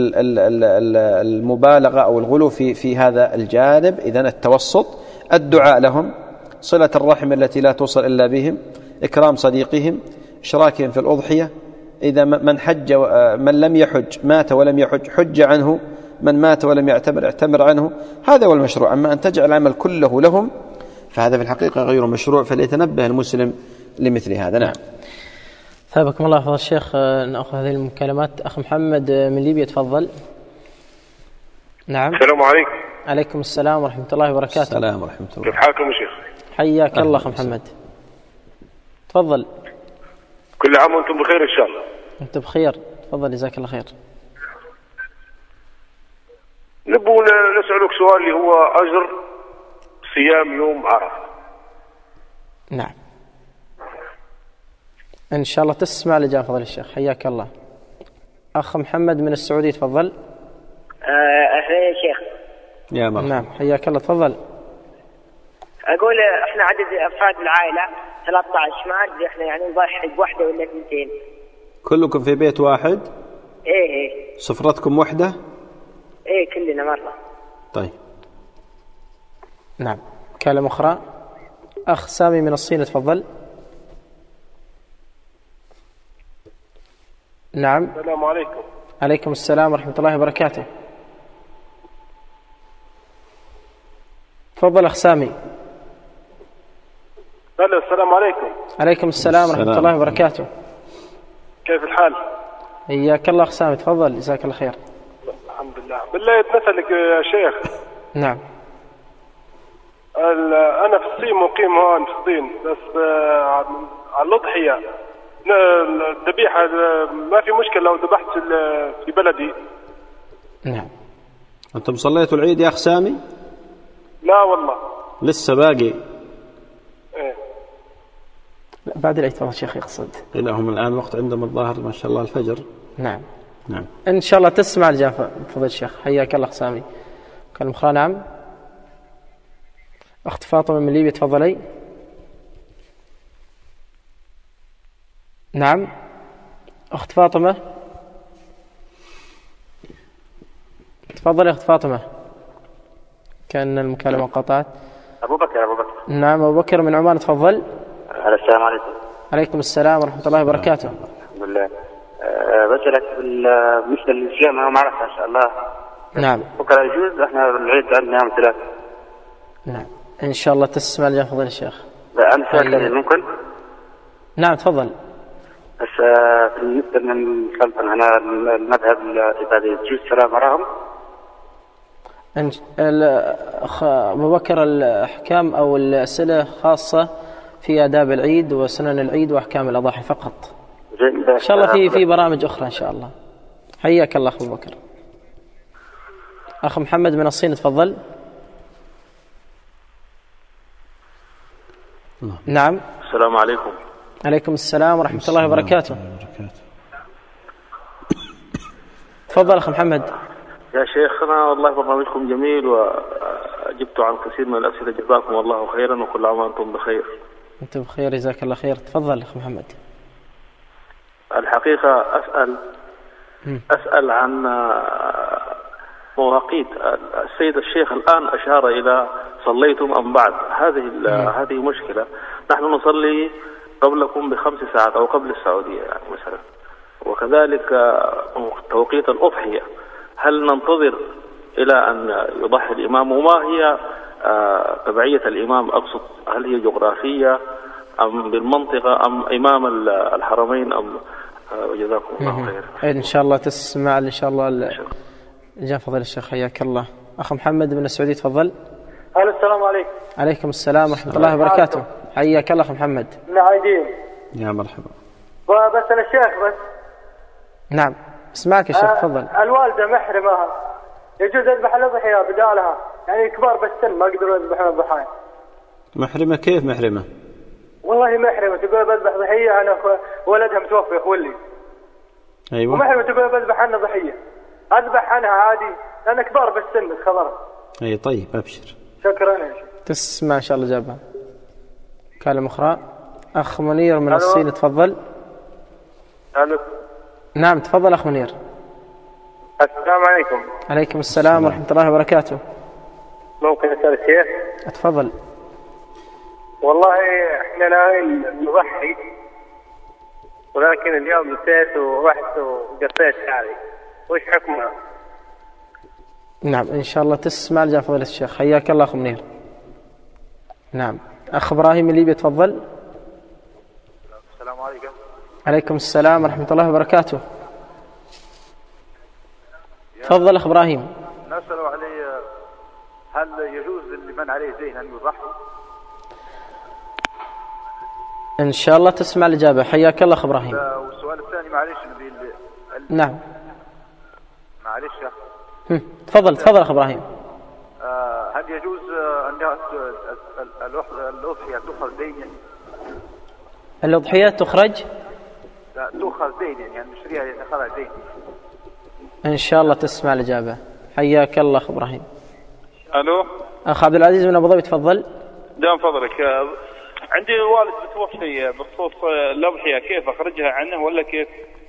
S2: المبالغة أو الغلو في, في هذا الجانب. إذن التوسط، الدعاء لهم، صلة الرحم التي لا توصل إلا بهم، إكرام صديقهم، إشراكهم في الأضحية. إذا من حج من لم يحج مات ولم يحج حج عنه، من مات ولم يعتمر اعتمر عنه. هذا هو المشروع. أما أن تجعل العمل كله لهم فهذا في الحقيقة غير مشروع، فليتنبه المسلم لمثل هذا. نعم.
S1: ثابكم الله فضل الشيخ. نأخذ هذه المكالمات. أخ محمد من ليبيا تفضل. نعم.
S6: السلام عليكم.
S1: عليكم السلام ورحمة الله وبركاته.
S2: السلام ورحمة الله.
S6: كيف حالكم يا شيخ؟
S1: حياك الله أخ محمد، تفضل.
S6: كل عام وأنتم بخير إن شاء الله.
S1: أنت بخير، تفضل جزاك الله خير.
S6: نبغى نسألك سؤال اللي هو أجر صيام يوم عرفة.
S1: نعم إن شاء الله تسمع لجاء فضل الشيخ. حياك الله. أخ محمد من السعودية تفضل.
S5: أهلا يا شيخ.
S2: يا مرحبا.
S1: نعم حياك الله تفضل.
S5: أقول إحنا عدد أفراد العائلة ثلاثة عشر، ما أدري إحنا يعني نضحي بوحدة ولا اثنتين.
S2: كلكم في بيت واحد؟
S5: إيه إيه.
S2: سفرتكم وحدة؟
S5: إيه كلنا مرة.
S1: طيب نعم. كلمة أخرى. أخ سامي من الصين تفضل. نعم.
S6: السلام عليكم.
S1: عليكم السلام ورحمة الله وبركاته. تفضل أخ سامي.
S6: السلام عليكم.
S1: عليكم السلام ورحمة الله وبركاته.
S6: كيف الحال؟
S1: إياك الله أخ سامي تفضل جزاك الله خير.
S6: الحمد لله. بالله يتمثلك يا شيخ.
S1: نعم.
S6: أنا في الصين مقيم هون في الصين، بس على الأضحية الذبيحة ما في مشكلة لو ذبحت في بلدي.
S1: نعم.
S2: أنتم صليتوا العيد يا أخ سامي؟
S6: لا والله
S2: لسه باقي.
S6: إيه.
S1: لا بعد العيد فضل الشيخ يقصد.
S2: لهم الآن وقت عندهم الظاهر ما شاء الله الفجر.
S1: نعم.
S2: نعم.
S1: إن شاء الله تسمع الجافة فضل الشيخ. حياك الله أخ سامي. كلمة أخرى. نعم. أخت فاطمة من ليبيا تفضلي. نعم أخت فاطمة تفضلي أخت فاطمة. كأن المكالمة قطعت.
S7: أبو بكر. أبو بكر.
S1: نعم أبو بكر من عمان تفضل.
S7: السلام عليكم.
S1: عليكم السلام ورحمة الله وبركاته.
S7: الحمد لله. أه بسألك بالنسبة للصيام يوم عرفة إن شاء الله.
S1: نعم.
S7: بكرة يجوز؟ إحنا العيد عندنا يوم ثلاث.
S1: نعم إن شاء الله تسمع لجان فضل الشيخ.
S7: أنا سؤال ممكن؟
S1: نعم تفضل.
S7: بس بالنسبة من خلفنا أنا المذهب العبادي يجوز السلام وراهم؟
S1: أبو بكر الأحكام أو الأسئلة خاصة في آداب العيد وسنن العيد وأحكام الأضاحي فقط. إن شاء الله في في برامج أخرى إن شاء الله. حياك الله أخو بكر. أخ محمد من الصين تفضل. نعم.
S8: السلام عليكم.
S1: عليكم السلام ورحمة الله وبركاته. تفضل أخ محمد.
S8: يا شيخنا والله برنامجكم جميل وأجبت عن كثير من الأسئلة، جزاكم الله خيرا وكل عام وأنتم بخير.
S1: أنتم بخير جزاك الله خير. تفضل أخ محمد.
S8: الحقيقة أسأل أسأل عن مواقيت. السيد الشيخ الآن أشار إلى صليتم أم بعد. هذه هذه مشكلة. نحن نصلي قبلكم بخمس ساعات أو قبل السعودية يعني مثلا، وكذلك توقيت الأضحية هل ننتظر إلى أن يضحي الإمام؟ وما هي تبعية الإمام؟ أقصد هل هي جغرافية أم بالمنطقة أم إمام الحرمين أم؟ جزاكم الله خير.
S1: إن شاء الله تسمع إن شاء الله. جاء فضل الشيخ حياك الله. أخ محمد من السعودية تفضل.
S9: السلام عليكم.
S1: عليكم السلام ورحمة الله وبركاته. حياك الله أخ محمد.
S9: نعيدين.
S2: يا مرحبا.
S9: وبس الشيخ بس.
S1: نعم اسمعك يا شيخ تفضل.
S9: آه الوالدة محرمة، يجوز يذبح الأضحية بدالها؟ يعني كبار بالسن ما يقدروا يذبحون الضحايا.
S2: محرمة كيف محرمة؟
S9: والله محرمة تقول بذبح ضحية أنا ولدها متوفي أخولي.
S2: أيوة.
S9: ومحرمة تقول بذبح عنها ضحية، أذبح عنها عادي لأن كبار بالسن خضر.
S2: أي طيب أبشر.
S9: شكرا يا شيخ.
S1: تسمع إن شاء الله جابها. كلمة أخرى. أخ منير من الصين تفضل.
S3: ألو.
S1: نعم تفضل أخ منير.
S3: السلام عليكم.
S1: عليكم السلام ورحمة الله وبركاته.
S3: ممكن أسأل الشيخ؟
S1: أتفضل.
S3: والله إحنا ناويين نضحي، ولكن اليوم نسيت ورحت وقصيت شعري، وش حكمها؟
S1: نعم إن شاء الله تسمع لجا فضيلة الشيخ. حياك الله أخ منير. نعم أخ إبراهيم من ليبيا تفضل.
S10: السلام عليكم.
S1: عليكم السلام ورحمة الله وبركاته. تفضل أخ إبراهيم.
S10: نسأل علي هل يجوز لمن عليه دين أن يضحي؟
S1: إن شاء الله تسمع الإجابة. حياك الله أخ إبراهيم.
S10: والسؤال الثاني معلش نبي ال...
S1: نعم
S10: معلش
S1: تفضل تفضل أخ إبراهيم.
S10: آه هل يجوز أن الأضحية تخرج دين؟
S1: الأضحية تخرج؟
S10: لا تخرج دين يعني نشتريها يتخرج دين.
S1: إن شاء الله تسمع الإجابة. حياك الله أخ إبراهيم.
S11: ألو
S1: أخ عبد العزيز من أبو ظبي تفضل.
S11: دام فضلك، عندي والد متوفي بخصوص الأضحية، كيف أخرجها عنه ولا كيف؟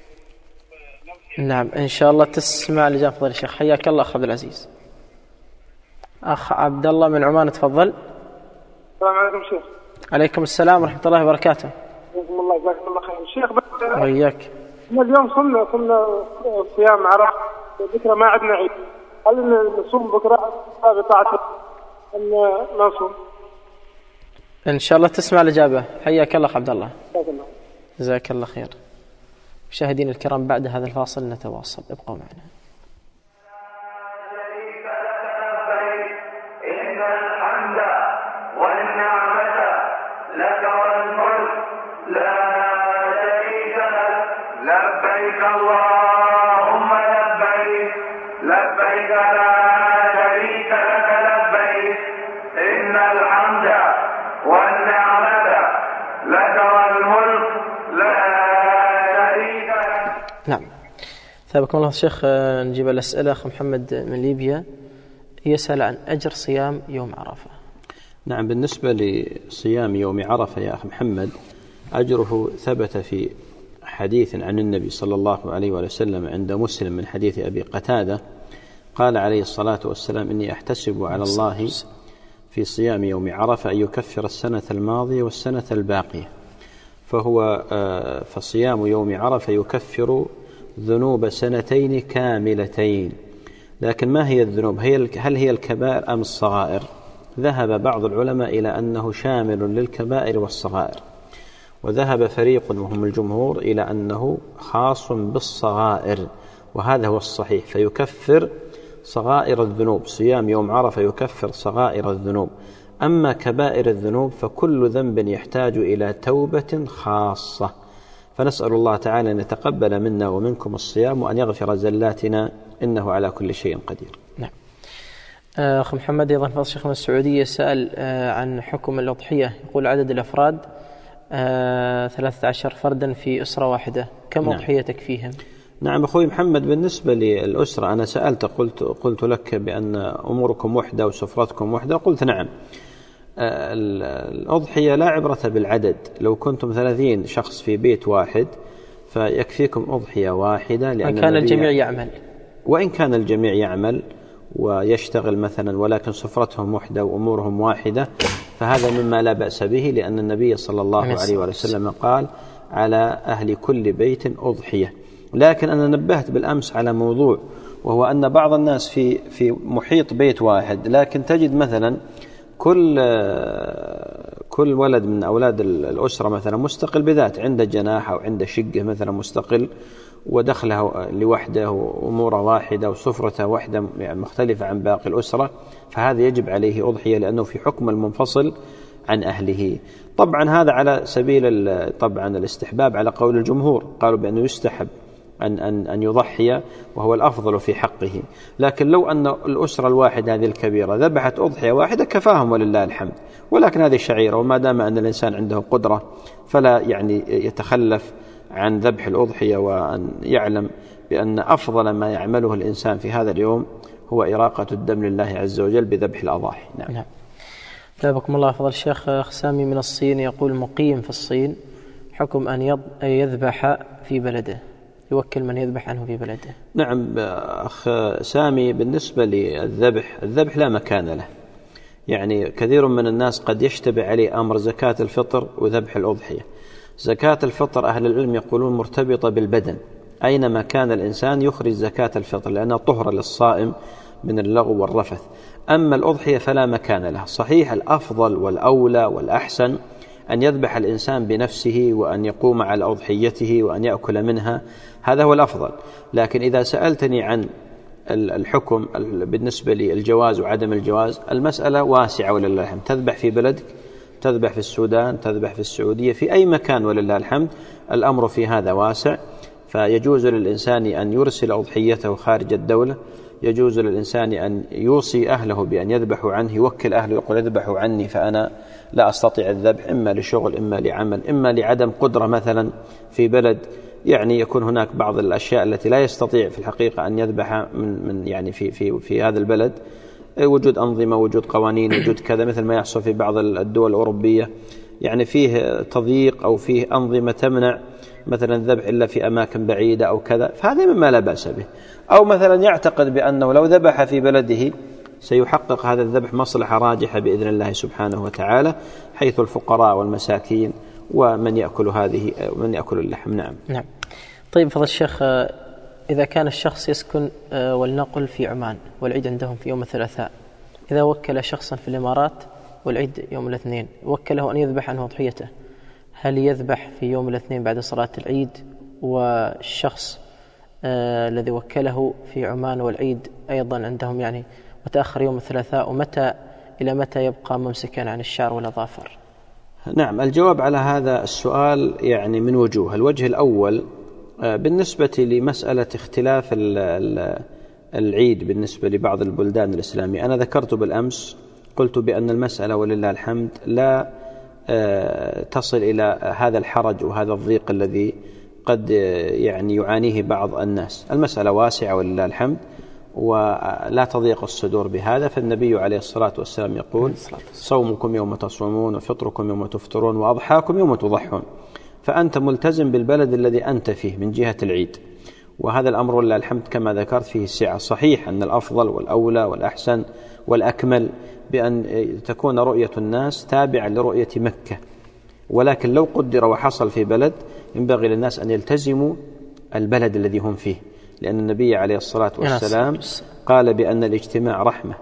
S1: نعم إن شاء الله تسمع الإجابة فضل الشيخ. حياك الله أخ عبد العزيز. أخ عبد الله من عمان تفضل.
S9: السلام عليكم شيخ.
S1: عليكم السلام ورحمة الله وبركاته.
S9: جزاكم الله جزاكم الله خير شيخ. بس
S1: وياك.
S9: اليوم صمنا صمنا صيام عرفة، بكرة ما عندنا عيد، هل نصوم بكرة بطاعة أن نصوم؟
S1: إن شاء الله تسمع الإجابة. حياك الله عبد الله. جزاك الله خير. مشاهدين الكرام بعد هذا الفاصل نتواصل، ابقوا معنا.
S12: لبيك اللهم لبيك لبيك لا شريك لك لبيك إن الحمد والنعمة لك والملك لا شريك لك.
S1: نعم ثابكم الله الشيخ. نجيب الأسئلة. أخ محمد من ليبيا يسأل عن أجر صيام يوم عرفة.
S2: نعم بالنسبة لصيام يوم عرفة يا أخ محمد أجره ثبت في حديث عن النبي صلى الله عليه وسلم عند مسلم من حديث أبي قتادة قال عليه الصلاة والسلام إني أحتسب على الله في صيام يوم عرفة أن يكفر السنة الماضية والسنة الباقية. فهو فصيام يوم عرفة يكفر ذنوب سنتين كاملتين. لكن ما هي الذنوب؟ هل هي الكبائر أم الصغائر؟ ذهب بعض العلماء إلى أنه شامل للكبائر والصغائر، وذهب فريق وهم الجمهور إلى أنه خاص بالصغائر، وهذا هو الصحيح. فيكفر صغائر الذنوب. صيام يوم عرفة يكفر صغائر الذنوب. أما كبائر الذنوب فكل ذنب يحتاج إلى توبة خاصة، فنسأل الله تعالى أن يتقبل منا ومنكم الصيام وأن يغفر زلاتنا إنه على كل شيء قدير.
S1: نعم. أخ محمد أيضا فضل شيخنا السعودية سأل عن حكم الأضحية، يقول عدد الأفراد ثلاثة عشر فردا في أسرة واحدة، كم نعم. أضحية تكفيهم؟
S2: نعم أخوي محمد، بالنسبة للأسرة أنا سألت قلت, قلت لك بأن أموركم وحدة وسفرتكم وحدة، قلت نعم. الأضحية لا عبرة بالعدد، لو كنتم ثلاثين شخص في بيت واحد فيكفيكم أضحية واحدة، لأن
S1: وإن كان الجميع يعمل
S2: وإن كان الجميع يعمل ويشتغل مثلا ولكن سفرتهم وحدة وأمورهم واحدة فهذا مما لا بأس به، لأن النبي صلى الله عليه وسلم قال على أهل كل بيت أضحية. لكن أنا نبهت بالأمس على موضوع، وهو أن بعض الناس في في محيط بيت واحد، لكن تجد مثلا كل كل ولد من أولاد الأسرة مثلا مستقل بذات، عنده جناح أو عنده شقة مثلا مستقل ودخله لوحده وأموره واحدة وسفرته واحدة يعني مختلفة عن باقي الأسرة، فهذا يجب عليه أضحية لأنه في حكم المنفصل عن أهله. طبعا هذا على سبيل طبعا الاستحباب على قول الجمهور، قالوا بأنه يستحب أن, أن, أن يضحي وهو الأفضل في حقه. لكن لو أن الأسرة الواحدة هذه الكبيرة ذبحت أضحية واحدة كفاهم ولله الحمد، ولكن هذه الشعيرة، وما دام أن الإنسان عنده قدرة فلا يعني يتخلف عن ذبح الأضحية، وأن يعلم بأن أفضل ما يعمله الإنسان في هذا اليوم هو إراقة الدم لله عز وجل بذبح الأضاحي. نعم.
S1: نعم. ثابكم الله. فضل الشيخ سامي من الصين يقول مقيم في الصين، حكم أن يذبح في بلده، يوكل من يذبح عنه في بلده.
S2: نعم أخ سامي، بالنسبة للذبح، الذبح لا مكان له، يعني كثير من الناس قد يشتبه عليه أمر زكاة الفطر وذبح الأضحية. زكاة الفطر أهل العلم يقولون مرتبطة بالبدن، أينما كان الإنسان يخرج زكاة الفطر لأنها طهرة للصائم من اللغو والرفث. أما الأضحية فلا مكان لها. صحيح الأفضل والأولى والأحسن أن يذبح الإنسان بنفسه وأن يقوم على أضحيته وأن يأكل منها، هذا هو الأفضل. لكن إذا سألتني عن الحكم بالنسبة للجواز وعدم الجواز، المسألة واسعة ولله الحمد، تذبح في بلدك، تذبح في السودان، تذبح في السعودية، في أي مكان ولله الحمد، الأمر في هذا واسع. فيجوز للإنسان أن يرسل أضحيته خارج الدولة، يجوز للإنسان أن يوصي أهله بأن يذبحوا عنه، يوكل أهله يقول يذبحوا عني فأنا لا أستطيع الذبح، إما لشغل إما لعمل إما لعدم قدرة مثلا في بلد يعني يكون هناك بعض الأشياء التي لا يستطيع في الحقيقة أن يذبح من من يعني في في في هذا البلد، وجود أنظمة، وجود قوانين، وجود كذا، مثل ما يحصل في بعض الدول الأوروبية، يعني فيه تضييق أو فيه أنظمة تمنع مثلا الذبح إلا في أماكن بعيدة أو كذا، فهذا مما لا بأس به. أو مثلا يعتقد بأنه لو ذبح في بلده سيحقق هذا الذبح مصلحة راجحة بإذن الله سبحانه وتعالى، حيث الفقراء والمساكين ومن يأكل هذه ومن يأكل اللحم. نعم.
S1: نعم. طيب فضل الشيخ، إذا كان الشخص يسكن والنقل في عمان والعيد عندهم في يوم الثلاثاء، إذا وكل شخصا في الإمارات والعيد يوم الاثنين، وكله أن يذبح عنه أضحيته، هل يذبح في يوم الاثنين بعد صلاة العيد، والشخص آه الذي وكله في عمان والعيد أيضا عندهم يعني وتأخر يوم الثلاثاء، ومتى إلى متى يبقى ممسكا عن الشعر والأظافر؟
S2: نعم، الجواب على هذا السؤال يعني من وجوه. الوجه الأول بالنسبة لمسألة اختلاف العيد بالنسبة لبعض البلدان الإسلامية، أنا ذكرت بالأمس قلت بأن المسألة ولله الحمد لا تصل إلى هذا الحرج وهذا الضيق الذي قد يعني يعانيه بعض الناس. المسألة واسعة ولله الحمد ولا تضيق الصدور بهذا، فالنبي عليه الصلاة والسلام يقول صومكم يوم تصومون وفطركم يوم تفطرون وأضحاكم يوم تضحون، فأنت ملتزم بالبلد الذي أنت فيه من جهة العيد، وهذا الأمر لله الحمد كما ذكرت فيه السعة. صحيح أن الأفضل والأولى والأحسن والأكمل بأن تكون رؤية الناس تابعة لرؤية مكة، ولكن لو قدر وحصل في بلد ينبغي للناس أن يلتزموا البلد الذي هم فيه، لأن النبي عليه الصلاة والسلام قال بأن الاجتماع رحمة،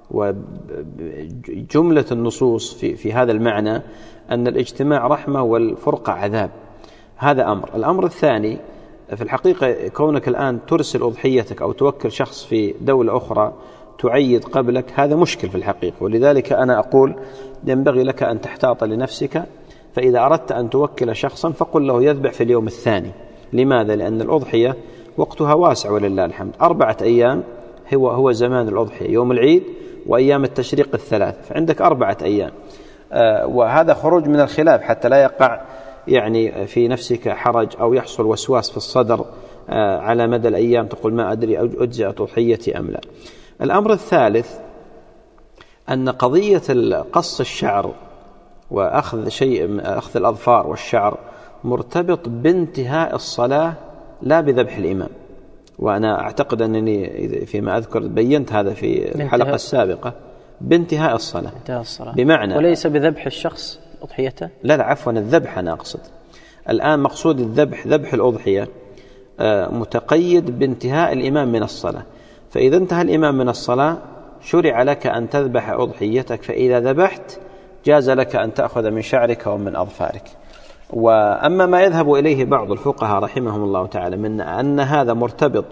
S2: وجملة النصوص في, في هذا المعنى أن الاجتماع رحمة والفرقة عذاب. هذا أمر. الأمر الثاني في الحقيقة كونك الآن ترسل أضحيتك أو توكل شخص في دولة أخرى تعيد قبلك، هذا مشكل في الحقيقة، ولذلك أنا أقول ينبغي لك أن تحتاط لنفسك فإذا أردت أن توكل شخصا فقل له يذبح في اليوم الثاني. لماذا؟ لأن الأضحية وقتها واسع ولله الحمد، أربعة أيام هو هو زمان الأضحية، يوم العيد وأيام التشريق الثلاث، فعندك أربعة أيام. آه وهذا خروج من الخلاف حتى لا يقع يعني في نفسك حرج أو يحصل وسواس في الصدر آه على مدى الأيام تقول ما أدري أجزأت أضحيتي أم لا. الأمر الثالث أن قضية قص الشعر وأخذ شيء أخذ الأظفار والشعر مرتبط بانتهاء الصلاة لا بذبح الإمام، وأنا أعتقد أنني فيما أذكر بينت هذا في الحلقة السابقة، بانتهاء الصلاة،
S1: الصلاة.
S2: بمعنى
S1: وليس بذبح الشخص أضحيته.
S2: لا لا عفوا، الذبح أنا أقصد الآن مقصود الذبح ذبح الأضحية متقيد بانتهاء الإمام من الصلاة، فإذا انتهى الإمام من الصلاة شرع لك أن تذبح أضحيتك، فإذا ذبحت جاز لك أن تأخذ من شعرك ومن أظفارك. وأما ما يذهب إليه بعض الفقهاء رحمهم الله تعالى من أن هذا مرتبط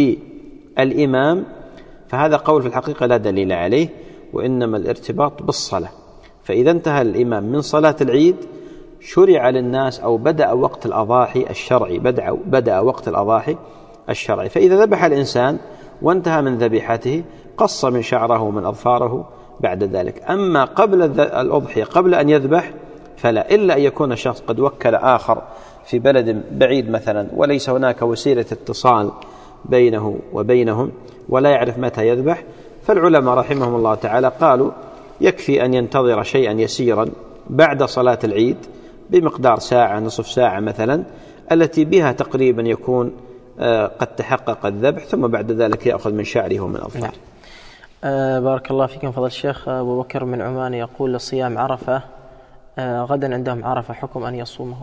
S2: بالإمام فهذا قول في الحقيقة لا دليل عليه، وإنما الارتباط بالصلاة. فإذا انتهى الإمام من صلاة العيد شرع للناس أو بدأ وقت الأضاحي الشرعي، بدأ, بدأ وقت الأضاحي الشرعي، فإذا ذبح الإنسان وانتهى من ذبيحته قص من شعره ومن أظفاره بعد ذلك. أما قبل الأضحية قبل أن يذبح فلا، إلا أن يكون شخص قد وكل آخر في بلد بعيد مثلا وليس هناك وسيلة اتصال بينه وبينهم ولا يعرف متى يذبح، فالعلماء رحمهم الله تعالى قالوا يكفي أن ينتظر شيئا يسيرا بعد صلاة العيد بمقدار ساعة نصف ساعة مثلا التي بها تقريبا يكون قد تحقق الذبح، ثم بعد ذلك يأخذ من شعره ومن أظفاره.
S1: أه بارك الله فيكم فضل الشيخ. أبو بكر من عمان يقول صيام عرفة أه غدا عندهم عرفة حكم أن يصومه؟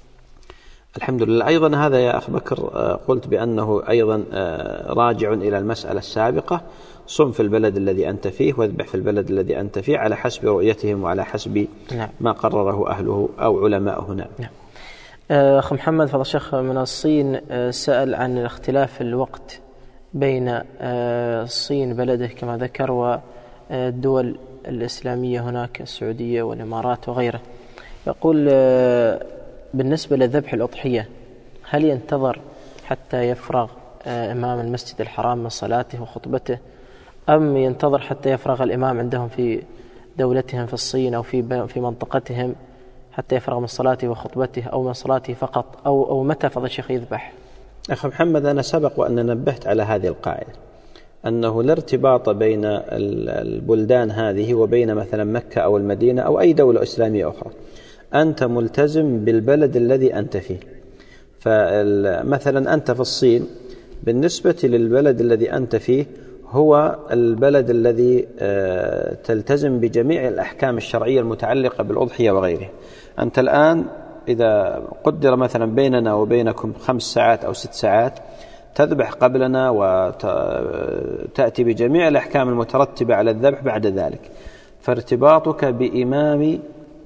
S2: الحمد لله. أيضا هذا يا أخ بكر قلت بأنه أيضا راجع إلى المسألة السابقة، صم في البلد الذي أنت فيه واذبح في البلد الذي أنت فيه على حسب رؤيتهم وعلى حسب نعم. ما قرره أهله أو علماء هنا.
S1: نعم. أخ محمد فضل الشيخ من الصين سأل عن اختلاف الوقت بين الصين بلده كما ذكر والدول الإسلامية هناك السعودية والإمارات وغيره. يقول بالنسبة لذبح الأضحية هل ينتظر حتى يفرغ إمام المسجد الحرام من صلاته وخطبته، أم ينتظر حتى يفرغ الإمام عندهم في دولتهم في الصين أو في في منطقتهم حتى يفرغ من صلاته وخطبته أو من صلاته فقط، أو أو متى فضل الشيخ يذبح؟
S2: أخي محمد أنا سبق وأن نبهت على هذه القاعدة أنه لا ارتباط بين البلدان هذه وبين مثلا مكة أو المدينة أو أي دولة إسلامية أخرى، أنت ملتزم بالبلد الذي أنت فيه. فمثلا أنت في الصين بالنسبة للبلد الذي أنت فيه هو البلد الذي تلتزم بجميع الأحكام الشرعية المتعلقة بالأضحية وغيره. أنت الآن إذا قدر مثلا بيننا وبينكم خمس ساعات أو ست ساعات تذبح قبلنا وتأتي بجميع الأحكام المترتبة على الذبح بعد ذلك، فارتباطك بإمام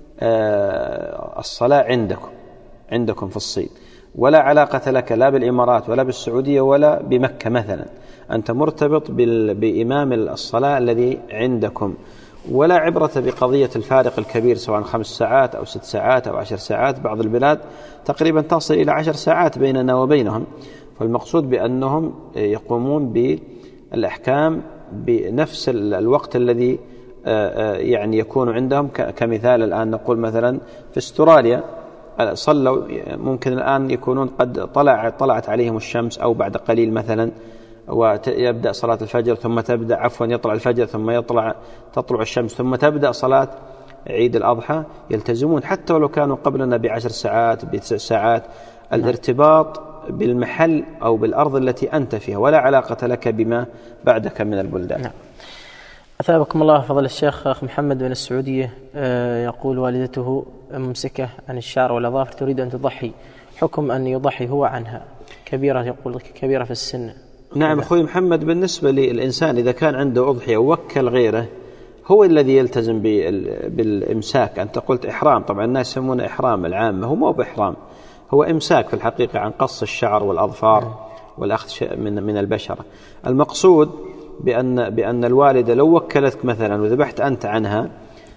S2: الصلاة عندكم عندكم في الصين ولا علاقة لك لا بالإمارات ولا بالسعودية ولا بمكة مثلا، أنت مرتبط بإمام الصلاة الذي عندكم، ولا عبرة بقضية الفارق الكبير سواء خمس ساعات أو ست ساعات أو عشر ساعات. بعض البلاد تقريبا تصل إلى عشر ساعات بيننا وبينهم، فالمقصود بأنهم يقومون بالأحكام بنفس الوقت الذي يعني يكون عندهم. كمثال الآن نقول مثلا في استراليا صلوا ممكن الآن يكونون قد طلع طلعت عليهم الشمس أو بعد قليل مثلا ويبدأ صلاة الفجر ثم تبدأ عفوا يطلع الفجر ثم يطلع تطلع الشمس ثم تبدأ صلاة عيد الأضحى، يلتزمون حتى ولو كانوا قبلنا بعشر ساعات بتسع ساعات. الارتباط بالمحل أو بالأرض التي أنت فيها ولا علاقة لك بما بعدك من البلدان.
S1: نعم. أثابكم الله فضل الشيخ. أخ محمد من السعودية يقول والدته ممسكة عن الشعر والأظافر تريد أن تضحي، حكم أن يضحي هو عنها؟ كبيرة يقول كبيرة في السن.
S2: نعم أخوي محمد، بالنسبة للإنسان إذا كان عنده أضحية ووكل غيره هو الذي يلتزم بالإمساك. أنت قلت إحرام، طبعا الناس يسمونه إحرام العامة، هو مو بإحرام، هو إمساك في الحقيقة عن قص الشعر والأظفار والأخذ من من البشرة. المقصود بأن بأن الوالدة لو وكلتك مثلا وذبحت أنت عنها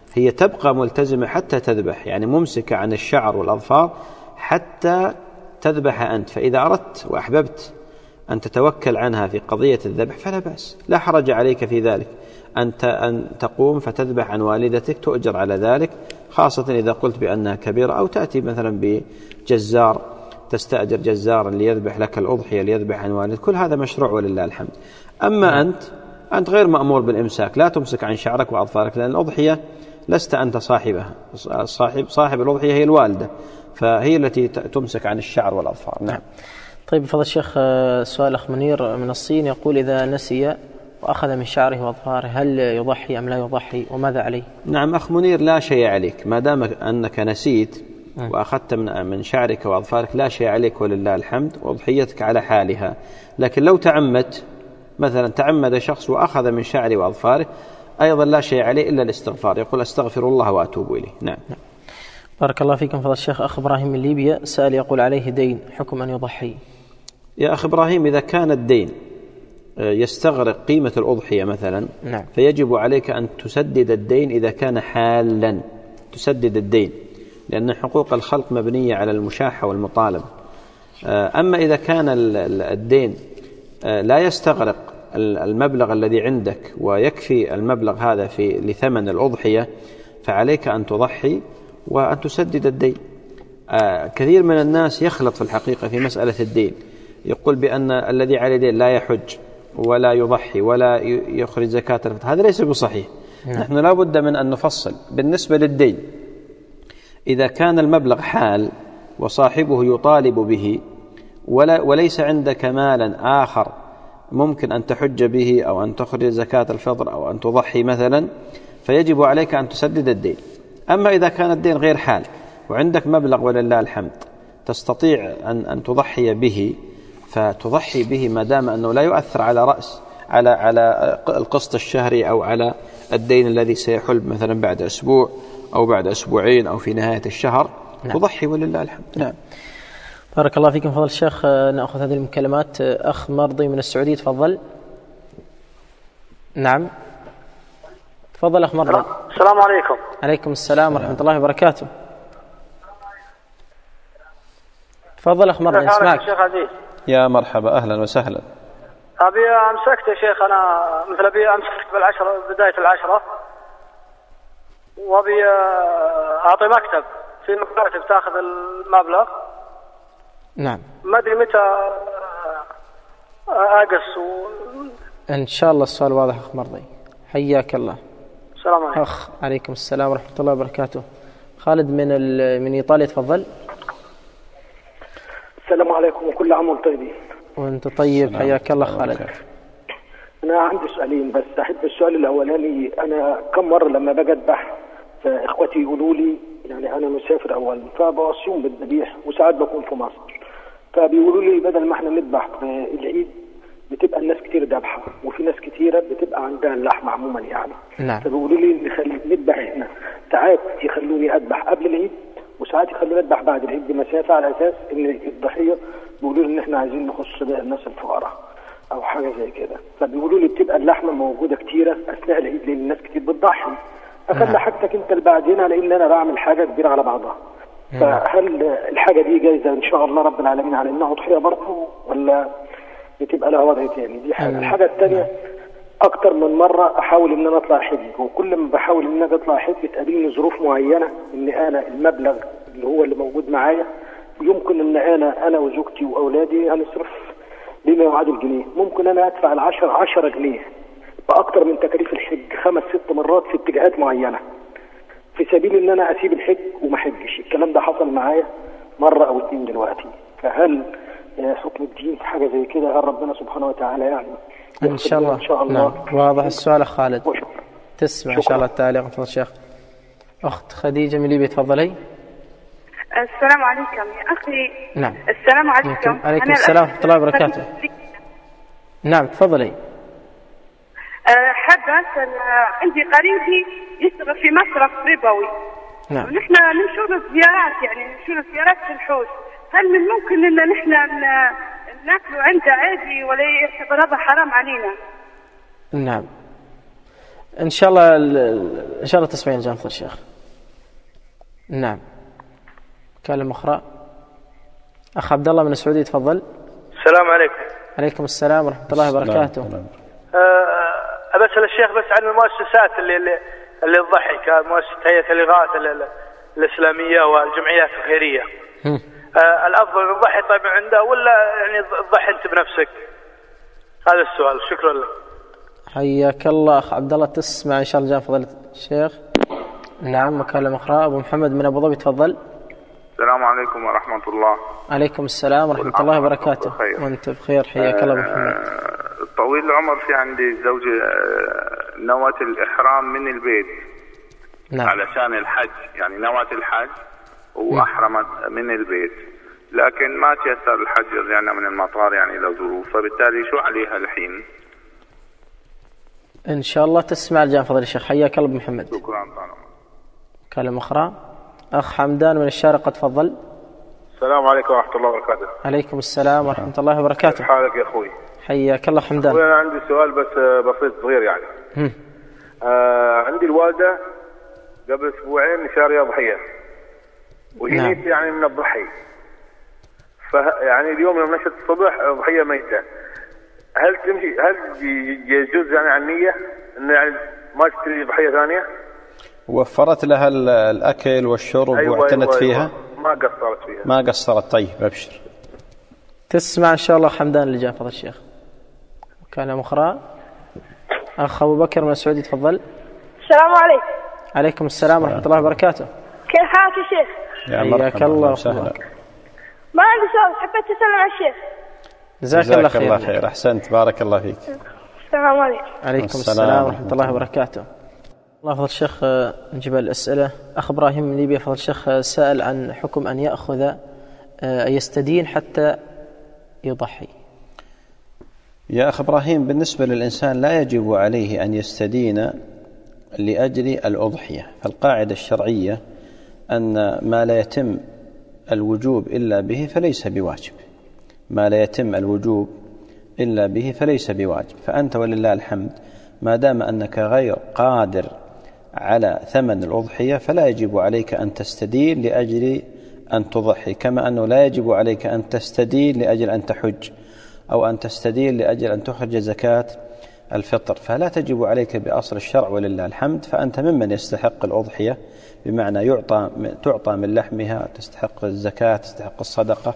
S2: هي تبقى ملتزمة حتى تذبح، يعني ممسكة عن الشعر والأظفار حتى تذبح أنت. فإذا أردت وأحببت أن تتوكل عنها في قضية الذبح فلا بأس، لا حرج عليك في ذلك، أنت أن تقوم فتذبح عن والدتك تؤجر على ذلك، خاصة إذا قلت بأنها كبيرة، أو تأتي مثلا بجزار تستأجر جزارا ليذبح لك الأضحية ليذبح عن والدك، كل هذا مشروع ولله الحمد. أما أنت أنت غير مأمور بالإمساك، لا تمسك عن شعرك وأظفارك، لأن الأضحية لست أنت صاحبها، صاحب صاحب الأضحية هي الوالدة، فهي التي تمسك عن الشعر والأظفار. نعم.
S1: طيب فضل الشيخ، سؤال أخ منير من الصين يقول إذا نسي وأخذ من شعره وأظفاره هل يضحي أم لا يضحي وماذا عليه؟
S2: نعم أخ منير، لا شيء عليك ما دام أنك نسيت وأخذت من من شعرك وأظفارك، لا شيء عليك ولله الحمد، وأضحيتك على حالها. لكن لو تعمدت مثلا، تعمد شخص وأخذ من شعره وأظفاره، أيضا لا شيء عليه إلا الاستغفار، يقول أستغفر الله وأتوب إليه. نعم.
S1: بارك الله فيكم فضل الشيخ. أخ إبراهيم من ليبيا سأل يقول عليه دين، حكم أن يضحي؟
S2: يا أخ إبراهيم، إذا كان الدين يستغرق قيمة الأضحية مثلا،
S1: نعم.
S2: فيجب عليك أن تسدد الدين إذا كان حالا، تسدد الدين، لأن حقوق الخلق مبنية على المشاحة والمطالبة. أما إذا كان الدين لا يستغرق المبلغ الذي عندك ويكفي المبلغ هذا في لثمن الأضحية، فعليك أن تضحي وأن تسدد الدين. كثير من الناس يخلط في الحقيقة في مسألة الدين، يقول بأن الذي عليه دين لا يحج ولا يضحي ولا يخرج زكاة الفطر، هذا ليس بصحيح. نعم. نحن لا بد من أن نفصل بالنسبة للدين. إذا كان المبلغ حال وصاحبه يطالب به ولا وليس عندك مالا آخر ممكن أن تحج به أو أن تخرج زكاة الفطر أو أن تضحي مثلا، فيجب عليك أن تسدد الدين. أما إذا كان الدين غير حال وعندك مبلغ ولله الحمد تستطيع أن أن تضحي به، فتضحي به ما دام أنه لا يؤثر على رأس على على القسط الشهري أو على الدين الذي سيحل مثلا بعد أسبوع أو بعد أسبوعين أو في نهاية الشهر. نعم. تضحي ولله الحمد.
S1: نعم. بارك الله فيكم فضل الشيخ. نأخذ هذه المكالمات. أخ مرضي من السعودية، تفضل. نعم تفضل أخ مرضي.
S13: السلام عليكم.
S1: عليكم السلام ورحمة الله وبركاته. تفضل أخ مرضي، اسمعك.
S13: شيخ عزيز.
S2: يا مرحبا، أهلا وسهلا.
S13: أبي أمسكت يا شيخ، أنا مثل أبي أمسكت بالعشرة، بداية العشرة، وأبي أعطي مكتب في مكاتب تأخذ المبلغ.
S1: نعم.
S13: ما أدري متى أقص و...
S1: إن شاء الله السؤال واضح أخ مرضي، حياك الله.
S13: السلام عليكم.
S1: أخ عليكم السلام ورحمة الله وبركاته. خالد من ال... من إيطاليا، تفضل.
S14: السلام عليكم وكل عام وانتم طيبين.
S1: وانت طيب، حياك الله خالد.
S14: أنا عندي سؤالين بس. أحب السؤال الأولاني، أنا كم مرة لما باجي أذبح فإخوتي يقولوا لي، يعني أنا مسافر أول فبوصيهم بالذبيح وساعات بكون في مصر، فبيقولوا لي بدل ما احنا نذبح في العيد بتبقى الناس كتير ذبحة وفي ناس كتيرة بتبقى عندها اللحمة عموما يعني.
S1: نعم.
S14: فبيقولوا لي نخلي نذبح هنا، ساعات يخلوني أذبح قبل العيد وساعات يخلوني أذبح بعد العيد بمسافة، على أساس إن الضحية بيقولوا لي إن احنا عايزين نخص بقى الناس الفقراء أو حاجة زي كده، فبيقولوا لي بتبقى اللحمة موجودة كتيرة أثناء العيد لأن الناس كتير بتضحي، أخلي حاجتك أنت اللي بعدين على إن أنا بعمل حاجة كبيرة على بعضها. فهل الحاجة دي جايزة إن شاء الله رب العالمين على إنها أضحية برضه ولا بتبقى لها وضع تاني؟ دي حاجة. الحاجة الثانية، أكتر من مرة أحاول إن أنا أطلع حج، وكل ما بحاول إن أنا أطلع حج بتقابلني ظروف معينة إن أنا المبلغ اللي هو اللي موجود معايا يمكن إن أنا أنا وزوجتي وأولادي هنصرف بما يعادل جنيه، ممكن أنا أدفع العشر عشرة جنيه بأكتر من تكاليف الحج خمس ست مرات في اتجاهات معينة في سبيل ان انا اسيب الحج وما حجش. الكلام ده حصل معايا مرة او اتنين دلوقتي، فهل حكم الدين في حاجة زي كده؟ هل ربنا سبحانه وتعالى يعني
S1: ان شاء الله؟ ان شاء الله. نعم. واضح السؤال خالد. وشكرا. تسمع ان شاء الله التعليق فضل الشيخ. اخت خديجة من ليبيا، تفضلي.
S15: السلام عليكم يا اخي.
S1: نعم.
S15: السلام عليكم.
S1: عليكم السلام ورحمة الله وبركاته. نعم تفضلي.
S15: حابة أسأل، عندي قريبي يشتغل في مصرف ربوي.
S1: نعم.
S15: ونحن ننشر الزيارات، يعني ننشر الزيارات في الحوش، هل من ممكن إن نحن ناكله عنده عادي ولا يعتبر هذا حرام علينا؟
S1: نعم. إن شاء الله إن شاء الله تسمعين جانب الشيخ. نعم. كلمة أخرى. أخ عبد الله من السعودية تفضل.
S16: السلام عليكم.
S1: عليكم السلام ورحمة الله وبركاته.
S16: أه بسأل الشيخ بس عن المؤسسات اللي اللي, اللي تضحي كمؤسسة هيئة الإغاثة الإسلامية والجمعيات الخيرية. أه الأفضل نضحي طيب عنده ولا يعني تضحي أنت بنفسك؟ هذا السؤال. شكرا لك.
S1: حياك الله أخ عبد الله. تسمع إن شاء الله جان فضيلة الشيخ. نعم. مكالمة أخرى. أبو محمد من أبو ظبي تفضل.
S17: السلام عليكم ورحمة الله.
S1: عليكم السلام ورحمة الله وبركاته. وأنت بخير. حياك الله أبو محمد.
S17: طويل العمر في عندي زوجي نوت الإحرام من البيت.
S1: نعم.
S17: علشان الحج يعني نوت الحج وأحرمت من البيت لكن ما تيسر الحج رجعنا من المطار يعني لظروف فبالتالي شو عليها الحين؟
S1: إن شاء الله تسمع الجان فضل الشيخ. حياك الله أبو محمد.
S17: شكرا.
S1: كلمة أخرى. أخ حمدان من الشارقة تفضل.
S18: السلام عليكم ورحمة الله وبركاته.
S1: عليكم السلام ورحمة الله وبركاته.
S18: حالك يا أخوي؟
S1: حياك الله حمدان.
S18: أنا عندي سؤال بس بسيط صغير يعني. آه عندي الوالدة قبل أسبوعين شارية ضحية وهي نعم. نيت يعني من الضحي فيعني اليوم يوم نشت الصبح ضحية ميتة هل تمشي هل يجوز يعني عن النية إنه يعني ما تشتري ضحية ثانية؟
S2: وفرت لها الأكل والشرب أيوة واعتنت أيوة فيها أيوة.
S18: ما قصرت فيها.
S2: ما قصرت. طيب أبشر.
S1: تسمع إن شاء الله حمدان اللي جاء فضل الشيخ. كلمة أخرى. أخ أبو بكر من السعودية تفضل.
S19: السلام عليكم.
S1: عليكم السلام ورحمة الله وبركاته.
S19: كيف حالك يا شيخ؟
S2: حياك الله وسهلا.
S19: ما عندي سؤال حبيت أسلم على الشيخ.
S1: جزاك الله خير.
S2: الله خير. أحسنت بارك الله فيك.
S19: السلام عليكم.
S1: عليكم السلام ورحمة الله وبركاته. الله فضل الشيخ نجيب الأسئلة. أخ إبراهيم من ليبيا فضل الشيخ سأل عن حكم أن يأخذ أن يستدين حتى يضحي.
S2: يا أخ إبراهيم بالنسبة للإنسان لا يجب عليه أن يستدين لأجل الأضحية. فالقاعدة الشرعية أن ما لا يتم الوجوب إلا به فليس بواجب. ما لا يتم الوجوب إلا به فليس بواجب. فأنت ولله الحمد ما دام أنك غير قادر على ثمن الأضحية فلا يجب عليك أن تستدين لأجل أن تضحي كما أنه لا يجب عليك أن تستدين لأجل أن تحج أو أن تستدين لأجل أن تخرج زكاة الفطر. فلا تجب عليك بأصل الشرع ولله الحمد. فأنت ممن يستحق الأضحية بمعنى يعطى تعطى من لحمها تستحق الزكاة تستحق الصدقة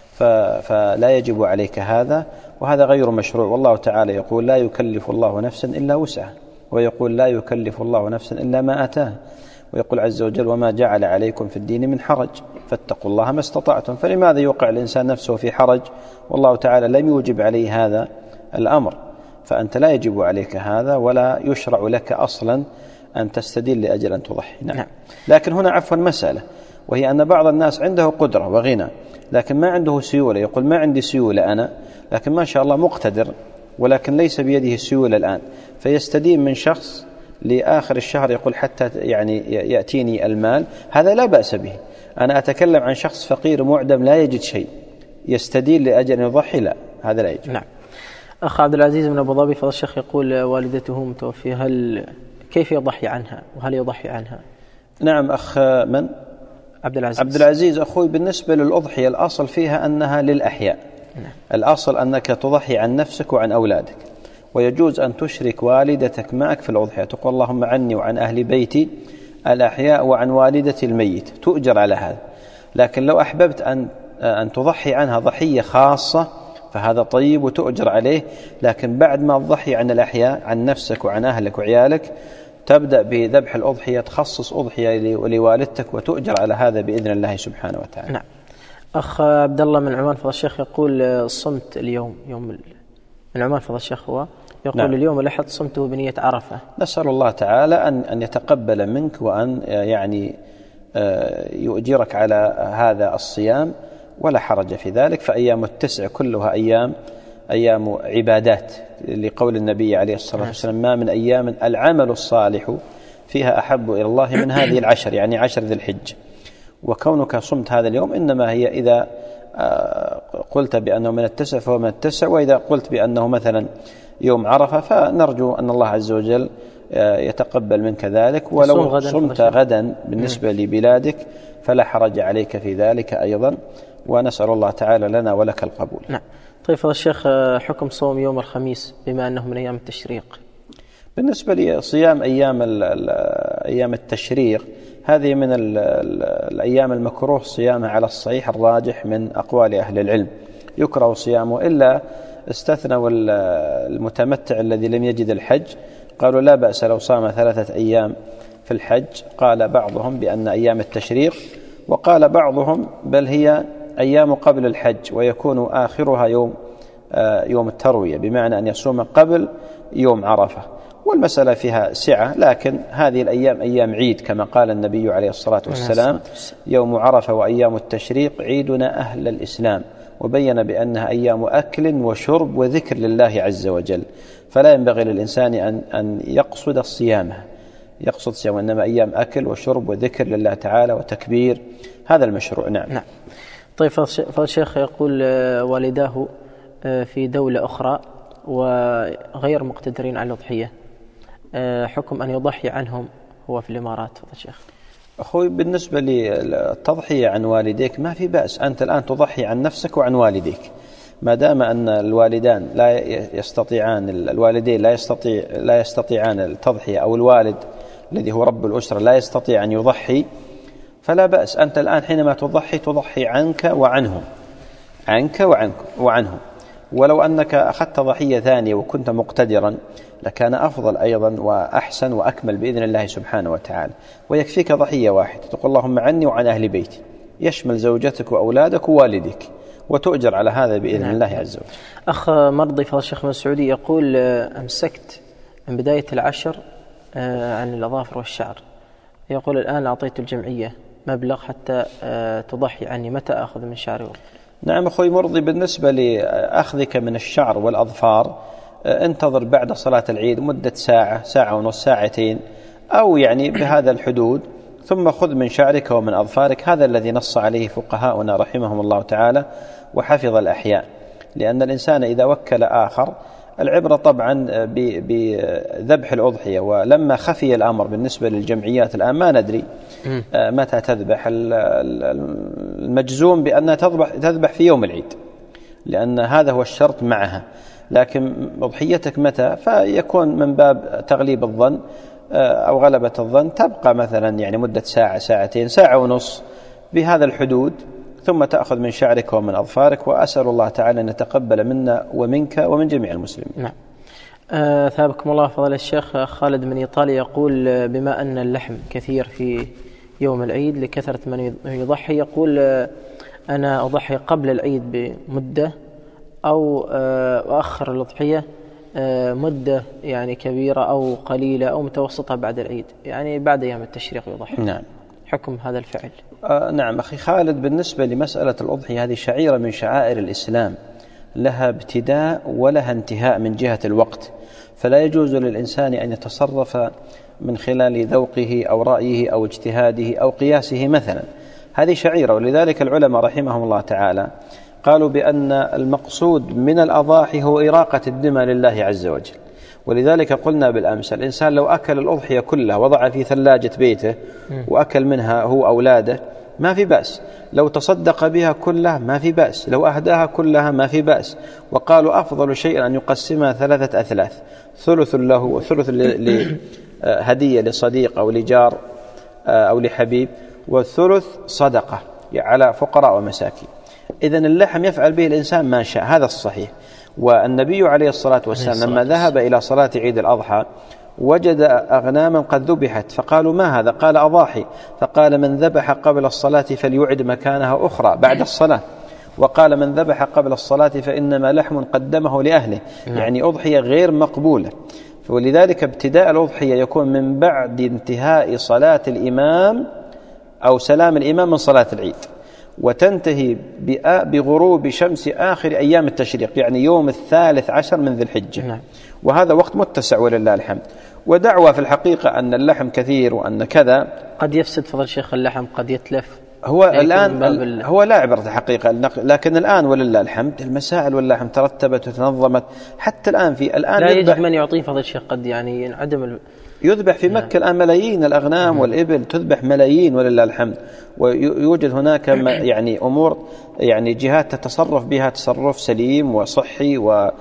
S2: فلا يجب عليك هذا وهذا غير مشروع. والله تعالى يقول لا يكلف الله نفسا إلا وسعها ويقول لا يكلف الله نفسا إلا ما آتاها ويقول عز وجل وما جعل عليكم في الدين من حرج فاتقوا الله ما استطعتم. فلماذا يوقع الإنسان نفسه في حرج والله تعالى لم يوجب عليه هذا الأمر؟ فأنت لا يجب عليك هذا ولا يشرع لك أصلا أن تستدين لأجل أن تضحي. نعم. لكن هنا عفوا مسألة وهي أن بعض الناس عنده قدرة وغنى لكن ما عنده سيولة. يقول ما عندي سيولة أنا لكن ما شاء الله مقتدر ولكن ليس بيده السيولة الآن فيستدين من شخص لآخر الشهر يقول حتى يعني يأتيني المال. هذا لا بأس به. أنا أتكلم عن شخص فقير معدم لا يجد شيء يستدين لأجل أن يضحي لا هذا لا يجب.
S1: نعم. أخ عبد العزيز من أبو ظبي فضل الشيخ يقول والدته متوفية هل كيف يضحي عنها وهل يضحي عنها؟
S2: نعم. أخ من؟
S1: عبد العزيز.
S2: عبد العزيز أخوي بالنسبة للأضحية الأصل فيها أنها للأحياء. نعم. الأصل أنك تضحي عن نفسك وعن أولادك ويجوز أن تشرك والدتك معك في الأضحية تقول اللهم عني وعن أهل بيتي الأحياء وعن والدتي الميت تؤجر على هذا. لكن لو أحببت أن أن تضحي عنها ضحية خاصة فهذا طيب وتؤجر عليه. لكن بعد ما تضحي عن الأحياء عن نفسك وعن أهلك وعيالك تبدأ بذبح الأضحية تخصص أضحية لوالدتك وتؤجر على هذا بإذن الله سبحانه وتعالى.
S1: نعم. أخ عبد الله من عمان فضل الشيخ يقول صمت اليوم يوم من عمان فضل الشيخ هو يقول نعم. اليوم الأحد صمته بنية عرفة.
S2: نسأل الله تعالى أن أن يتقبل منك وأن يعني يؤجرك على هذا الصيام ولا حرج في ذلك. فأيام التسع كلها أيام أيام عبادات لقول النبي عليه الصلاة والسلام ما من أيام العمل الصالح فيها أحب إلى الله من هذه العشر يعني عشر ذي الحج. وكونك صمت هذا اليوم إنما هي إذا قلت بأنه من التسع فهو من التسع وإذا قلت بأنه مثلا يوم عرفة فنرجو أن الله عز وجل يتقبل منك ذلك. ولو صمت غدا بالنسبة لبلادك فلا حرج عليك في ذلك أيضا، ونسأل الله تعالى لنا ولك القبول.
S1: نعم. طيب فضل الشيخ، حكم صوم يوم الخميس بما أنه من أيام التشريق؟
S2: بالنسبة لصيام أيام أيام التشريق هذه من الأيام المكروه صيامها على الصحيح الراجح من أقوال أهل العلم، يكره صيامه، إلا استثنوا المتمتع الذي لم يجد الحج، قالوا لا بأس لو صام ثلاثة أيام في الحج. قال بعضهم بأن أيام التشريق، وقال بعضهم بل هي أيام قبل الحج ويكون آخرها يوم يوم التروية، بمعنى أن يصوم قبل يوم عرفة. والمسألة فيها سعة، لكن هذه الأيام أيام عيد كما قال النبي عليه الصلاة والسلام: يوم عرفة وأيام التشريق عيدنا أهل الإسلام، وبين بأنها أيام أكل وشرب وذكر لله عز وجل، فلا ينبغي للإنسان أن أن يقصد الصيام يقصد صيام إنما أيام أكل وشرب وذكر لله تعالى وتكبير، هذا المشروع. نعم.
S1: نعم. طيب فضل الشيخ، يقول والداه في دولة أخرى وغير مقتدرين على الأضحية، حكم أن يضحي عنهم هو في الإمارات؟ فضل الشيخ.
S2: أخوي بالنسبة للتضحية عن والديك ما في بأس، أنت الآن تضحي عن نفسك وعن والديك، ما دام أن الوالدان لا يستطيعان الوالدين لا يستطيع لا يستطيعان التضحية، أو الوالد الذي هو رب الأسرة لا يستطيع أن يضحي، فلا بأس. أنت الآن حينما تضحي تضحي عنك وعنهم عنك وعنك وعنهم. ولو أنك أخذت ضحية ثانية وكنت مقتدرا لكان أفضل أيضا وأحسن وأكمل بإذن الله سبحانه وتعالى. ويكفيك ضحية واحدة، تقول اللهم عني وعن أهل بيتي، يشمل زوجتك وأولادك ووالدك، وتؤجر على هذا بإذن نعم. الله عز وجل.
S1: أخ مرضي فضل الشيخ من السعودية يقول: أمسكت من بداية العشر عن الأظافر والشعر، يقول الآن أعطيت الجمعية مبلغ حتى تضحي عني، متى أخذ من شعري؟
S2: نعم أخوي مرضي، بالنسبة لأخذك من الشعر والأظفار انتظر بعد صلاة العيد مدة ساعة ساعة ونص ساعتين أو يعني بهذا الحدود، ثم خذ من شعرك ومن أظفارك. هذا الذي نص عليه فقهاؤنا رحمهم الله تعالى وحفظ الأحياء، لأن الإنسان إذا وكل آخر، العبرة طبعا بذبح الأضحية، ولما خفي الأمر بالنسبة للجمعيات الآن ما ندري متى تذبح، المجزوم بأنها تذبح تذبح في يوم العيد، لأن هذا هو الشرط معها. لكن أضحيتك متى؟ فيكون من باب تغليب الظن أو غلبة الظن، تبقى مثلا يعني مدة ساعة ساعتين ساعة ونص بهذا الحدود، ثم تأخذ من شعرك ومن أظفارك. وأسأل الله تعالى أن يتقبل منا ومنك ومن جميع المسلمين.
S1: نعم. آه ثابكم الله فضل الشيخ. خالد من إيطاليا يقول: بما أن اللحم كثير في يوم العيد لكثرة من يضحي، يقول: أنا أضحي قبل العيد بمدة أو أؤخر الأضحية مدة يعني كبيرة أو قليلة أو متوسطة بعد العيد، يعني بعد أيام التشريق يضحي.
S2: نعم.
S1: حكم هذا الفعل؟
S2: آه نعم أخي خالد، بالنسبة لمسألة الأضحية هذه شعيرة من شعائر الإسلام، لها ابتداء ولها انتهاء من جهة الوقت، فلا يجوز للإنسان أن يتصرف من خلال ذوقه أو رأيه أو اجتهاده أو قياسه مثلا. هذه شعيرة، ولذلك العلماء رحمهم الله تعالى قالوا بأن المقصود من الأضاحي هو إراقة الدماء لله عز وجل. ولذلك قلنا بالأمس الإنسان لو أكل الأضحية كلها وضع في ثلاجة بيته وأكل منها هو أولاده ما في بأس، لو تصدق بها كلها ما في بأس، لو أهداها كلها ما في بأس. وقالوا أفضل شيء أن يقسمها ثلاثة أثلاث، ثلث له وثلث لهدية لصديق أو لجار أو لحبيب، والثلث صدقة على فقراء ومساكين. إذن اللحم يفعل به الإنسان ما شاء، هذا الصحيح. والنبي عليه الصلاة والسلام لما ذهب إلى صلاة عيد الأضحى وجد أغناما قد ذبحت، فقالوا: ما هذا؟ قال: أضاحي. فقال: من ذبح قبل الصلاة فليعد مكانها أخرى بعد الصلاة. وقال: من ذبح قبل الصلاة فإنما لحم قدمه لأهله، يعني أضحية غير مقبولة. ولذلك ابتداء الأضحية يكون من بعد انتهاء صلاة الإمام أو سلام الإمام من صلاة العيد، وتنتهي بغروب شمس آخر أيام التشريق، يعني يوم الثالث عشر من ذي الحجة. نعم. وهذا وقت متسع ولله الحمد. ودعوى في الحقيقة أن اللحم كثير وأن كذا
S1: قد يفسد فضل الشيخ، اللحم قد يتلف.
S2: هو الآن هو لا عبرة حقيقة، لكن الآن ولله الحمد المسائل واللحم ترتبت وتنظمت حتى الآن. في الآن
S1: لا يجب من يعطيه فضل الشيخ، قد يعني ينعدم
S2: يذبح في مكة الآن ملايين الأغنام والإبل تذبح ملايين ولله الحمد. ويوجد هناك يعني أمور يعني جهات تتصرف بها تصرف سليم وصحي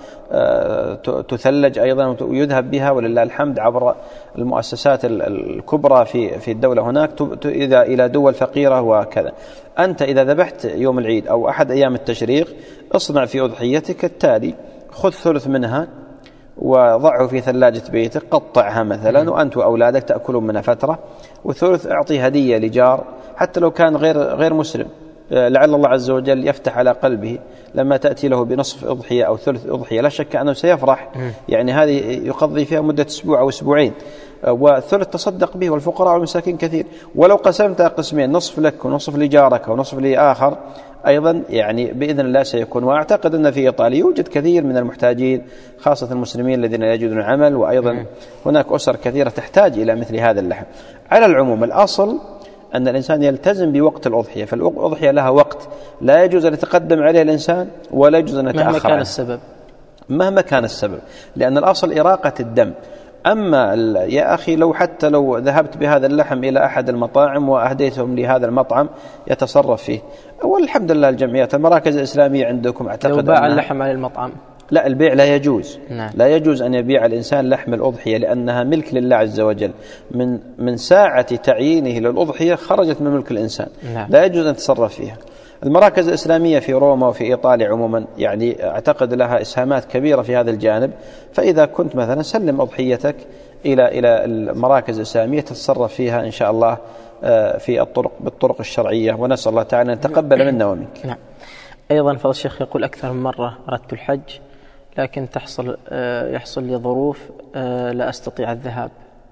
S2: وتثلج أيضا ويذهب بها ولله الحمد عبر المؤسسات الكبرى في في الدولة هناك إذا إلى دول فقيرة وكذا. أنت إذا ذبحت يوم العيد أو أحد أيام التشريق اصنع في أضحيتك التالي: خذ ثلث منها وضعه في ثلاجة بيتك، قطعها مثلا وأنت وأولادك تأكلون منها فترة، وثلث أعطي هدية لجار حتى لو كان غير غير مسلم، لعل الله عز وجل يفتح على قلبه لما تأتي له بنصف أضحية أو ثلث أضحية، لا شك أنه سيفرح. يعني هذه يقضي فيها مدة أسبوع أو أسبوعين، وثلث تصدق به والفقراء والمساكين كثير. ولو قسمتها قسمين، نصف لك ونصف لجارك ونصف لآخر أيضا، يعني بإذن الله سيكون. وأعتقد أن في إيطاليا يوجد كثير من المحتاجين خاصة المسلمين الذين لا يجدون عمل، وأيضا هناك أسر كثيرة تحتاج إلى مثل هذا اللحم. على العموم الأصل أن الإنسان يلتزم بوقت الأضحية، فالأضحية لها وقت لا يجوز أن يتقدم عليه الإنسان ولا يجوز أن يتأخر
S1: مهما كان السبب
S2: مهما كان السبب، لأن الأصل إراقة الدم. أما يا أخي لو حتى لو ذهبت بهذا اللحم إلى أحد المطاعم وأهديتهم لهذا المطعم يتصرف فيه، والحمد لله الجمعيات المراكز الإسلامية عندكم أعتقد
S1: لو باع اللحم على المطعم
S2: لا، البيع لا يجوز.
S1: نعم.
S2: لا يجوز أن يبيع الإنسان لحم الأضحية لأنها ملك لله عز وجل، من من ساعة تعيينه للأضحية خرجت من ملك الإنسان.
S1: نعم.
S2: لا يجوز أن يتصرف فيها. المراكز الإسلامية في روما وفي إيطاليا عموما يعني أعتقد لها إسهامات كبيرة في هذا الجانب، فإذا كنت مثلا سلم أضحيتك إلى إلى المراكز الإسلامية تتصرف فيها إن شاء الله في الطرق بالطرق الشرعية، ونسأل الله تعالى أن يتقبل منا ومنك.
S1: نعم. أيضا فضل الشيخ يقول: أكثر من مرة أردت الحج لكن تحصل يحصل لي ظروف لا أستطيع الذهاب.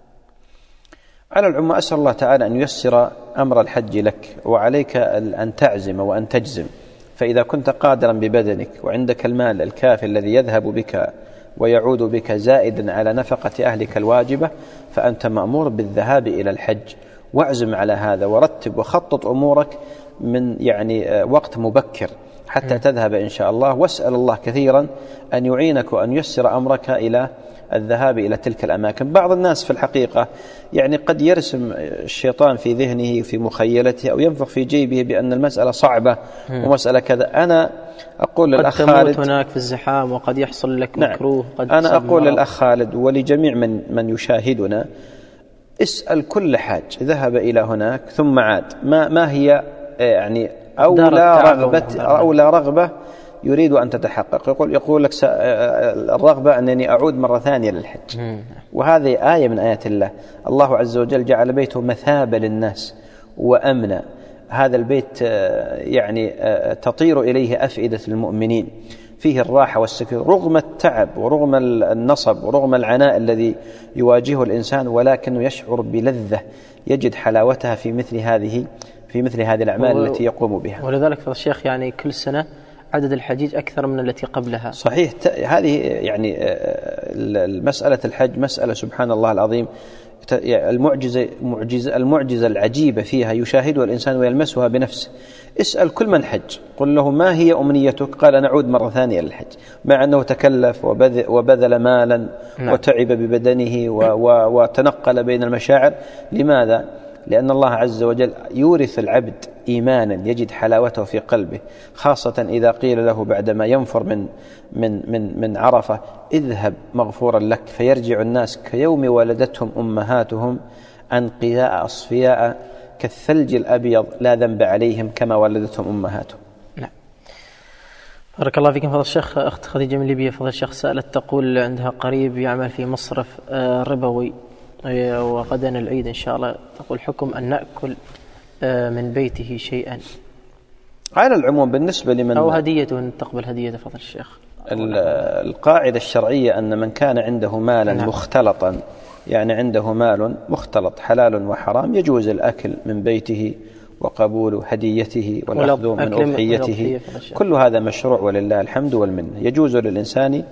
S2: على العموم أسأل الله تعالى أن ييسر أمر الحج لك، وعليك أن تعزم وأن تجزم. فإذا كنت قادرا ببدنك وعندك المال الكافي الذي يذهب بك ويعود بك زائدا على نفقة أهلك الواجبة، فأنت مأمور بالذهاب إلى الحج، واعزم على هذا ورتب وخطط أمورك من يعني وقت مبكر حتى تذهب إن شاء الله. واسأل الله كثيرا أن يعينك وأن ييسر أمرك إلى الذهاب إلى تلك الأماكن. بعض الناس في الحقيقة يعني قد يرسم الشيطان في ذهنه في مخيلته أو ينفخ في جيبه بأن المسألة صعبة ومسألة كذا. أنا أقول للأخ خالد
S1: قد هناك في الزحام وقد يحصل لك مكروه.
S2: نعم. أنا أقول للأخ خالد ولجميع من من يشاهدنا: اسأل كل حاج ذهب إلى هناك ثم عاد ما ما هي يعني أولى رغبة أولى رغبة يريد أن تتحقق. يقول يقول لك الرغبة أنني أعود مرة ثانية للحج، وهذه آية من آيات الله. الله عز وجل جعل بيته مثابة للناس وأمنا. هذا البيت يعني تطير إليه أفئدة المؤمنين، فيه الراحة والسكينة رغم التعب ورغم النصب ورغم العناء الذي يواجهه الإنسان، ولكنه يشعر بلذة يجد حلاوتها في مثل هذه في مثل هذه الأعمال و... التي يقوم بها.
S1: ولذلك فضل الشيخ يعني كل سنة عدد الحجيج أكثر من التي قبلها.
S2: صحيح. هذه يعني المسألة الحج مسألة سبحان الله العظيم، المعجزة المعجزة المعجزة العجيبة فيها يشاهدها الإنسان ويلمسها بنفسه. اسأل كل من حج قل له: ما هي أمنيتك؟ قال: نعود مرة ثانية للحج، مع أنه تكلف وبذل مالا نعم. وتعب ببدنه وتنقل بين المشاعر. لماذا؟ لأن الله عز وجل يورث العبد إيمانا يجد حلاوته في قلبه، خاصة إذا قيل له بعدما ينفر من من من من عرفة: اذهب مغفورا لك، فيرجع الناس كيوم ولدتهم أمهاتهم أنقياء أصفياء كالثلج الأبيض لا ذنب عليهم كما ولدتهم أمهاتهم.
S1: نعم. بارك الله فيكم فضل الشيخ. أخت خديجة من ليبيا فضل الشيخ سألت تقول عندها قريب يعمل في مصرف ربوي وغدا العيد إن شاء الله، تقول: حكم أن نأكل من بيته شيئا
S2: على العموم بالنسبة لمن
S1: أو هديته أن تقبل هدية فضل الشيخ.
S2: القاعدة الشرعية أن من كان عنده مالا نعم. مختلطا، يعني عنده مال مختلط حلال وحرام، يجوز الأكل من بيته وقبول هديته والأخذ من أضحيته، كل هذا مشروع ولله الحمد والمنة. يجوز للإنسان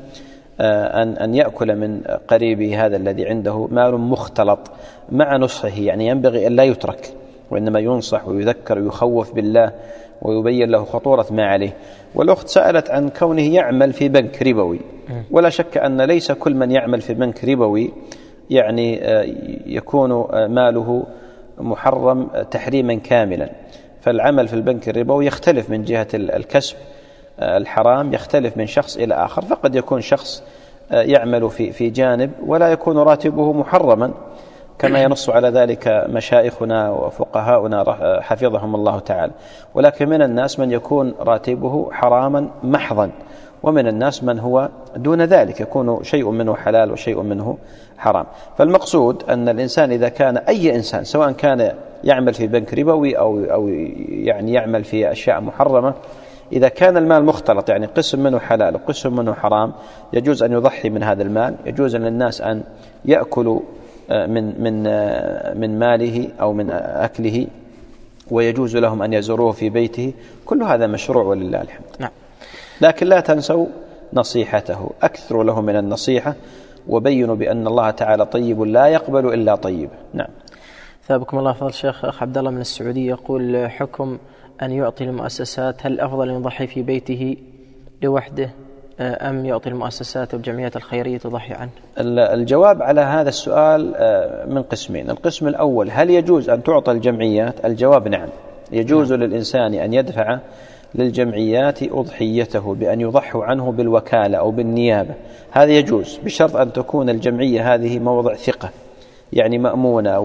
S2: أن أن يأكل من قريبه هذا الذي عنده مال مختلط مع نصحه، يعني ينبغي أن لا يترك، وإنما ينصح ويذكر ويخوف بالله ويبين له خطورة ما عليه. والأخت سألت عن كونه يعمل في بنك ربوي، ولا شك أن ليس كل من يعمل في بنك ربوي يعني يكون ماله محرم تحريما كاملا. فالعمل في البنك الربوي يختلف من جهة الكسب الحرام، يختلف من شخص إلى آخر. فقد يكون شخص يعمل في في جانب ولا يكون راتبه محرما، كما ينص على ذلك مشايخنا وفقهاؤنا حفظهم الله تعالى. ولكن من الناس من يكون راتبه حراما محضا، ومن الناس من هو دون ذلك، يكون شيء منه حلال وشيء منه حرام. فالمقصود أن الإنسان إذا كان أي إنسان سواء كان يعمل في بنك ربوي أو أو يعني يعمل في أشياء محرمة، إذا كان المال مختلط، يعني قسم منه حلال وقسم منه حرام، يجوز أن يضحي من هذا المال، يجوز للناس أن يأكلوا من من من ماله أو من أكله، ويجوز لهم أن يزوروه في بيته. كل هذا مشروع ولله الحمد.
S1: نعم.
S2: لكن لا تنسوا نصيحته، أكثروا له من النصيحة، وبينوا بأن الله تعالى طيب لا يقبل إلا طيب. نعم.
S1: ثابكم الله فضل الشيخ. أخ عبد الله من السعودية يقول: حكم أن يعطي المؤسسات، هل أفضل أن يضحي في بيته لوحده أم يعطي المؤسسات والجمعيات الخيرية تضحي عنه؟
S2: الجواب على هذا السؤال من قسمين. القسم الأول: هل يجوز أن تعطى الجمعيات؟ الجواب نعم، يجوز نعم. للإنسان أن يدفع للجمعيات أضحيته بأن يضحوا عنه بالوكالة أو بالنيابة، هذا يجوز بشرط أن تكون الجمعية هذه موضع ثقة، يعني مأمونة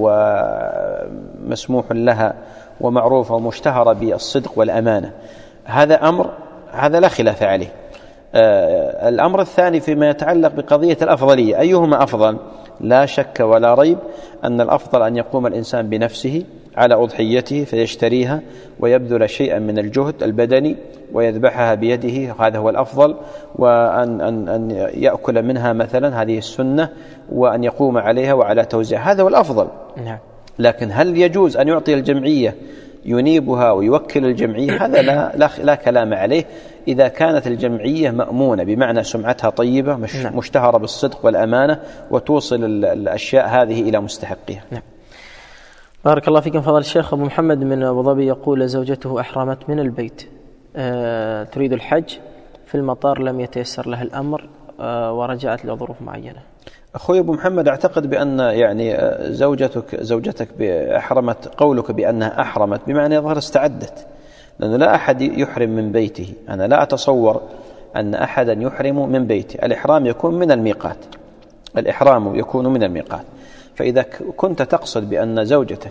S2: ومسموح لها ومعروفة ومشتهرة بالصدق والأمانة. هذا أمر هذا لا خلاف عليه. آه الأمر الثاني فيما يتعلق بقضية الأفضلية، أيهما أفضل؟ لا شك ولا ريب أن الأفضل أن يقوم الإنسان بنفسه على أضحيته فيشتريها ويبذل شيئا من الجهد البدني ويذبحها بيده، هذا هو الأفضل، وأن أن أن يأكل منها مثلا، هذه السنة، وأن يقوم عليها وعلى توزيعها، هذا هو الأفضل.
S1: نعم.
S2: لكن هل يجوز أن يعطي الجمعية ينيبها ويوكل الجمعية؟ هذا لا, لا, لا كلام عليه، إذا كانت الجمعية مأمونة، بمعنى سمعتها طيبة، مش نعم. مشتهرة بالصدق والأمانة، وتوصل الأشياء هذه إلى مستحقها.
S1: نعم. بارك الله فيكم فضل الشيخ. أبو محمد من أبو ظبي يقول: زوجته أحرمت من البيت، أه تريد الحج، في المطار لم يتيسر لها الأمر، أه ورجعت لظروف معينة.
S2: أخوي أبو محمد، أعتقد بأن يعني زوجتك زوجتك أحرمت، قولك بأنها أحرمت بمعنى يظهر استعدت، لأنه لا أحد يحرم من بيته. أنا لا أتصور أن أحدا يحرم من بيته. الإحرام يكون من الميقات، الإحرام يكون من الميقات. فإذا كنت تقصد بأن زوجتك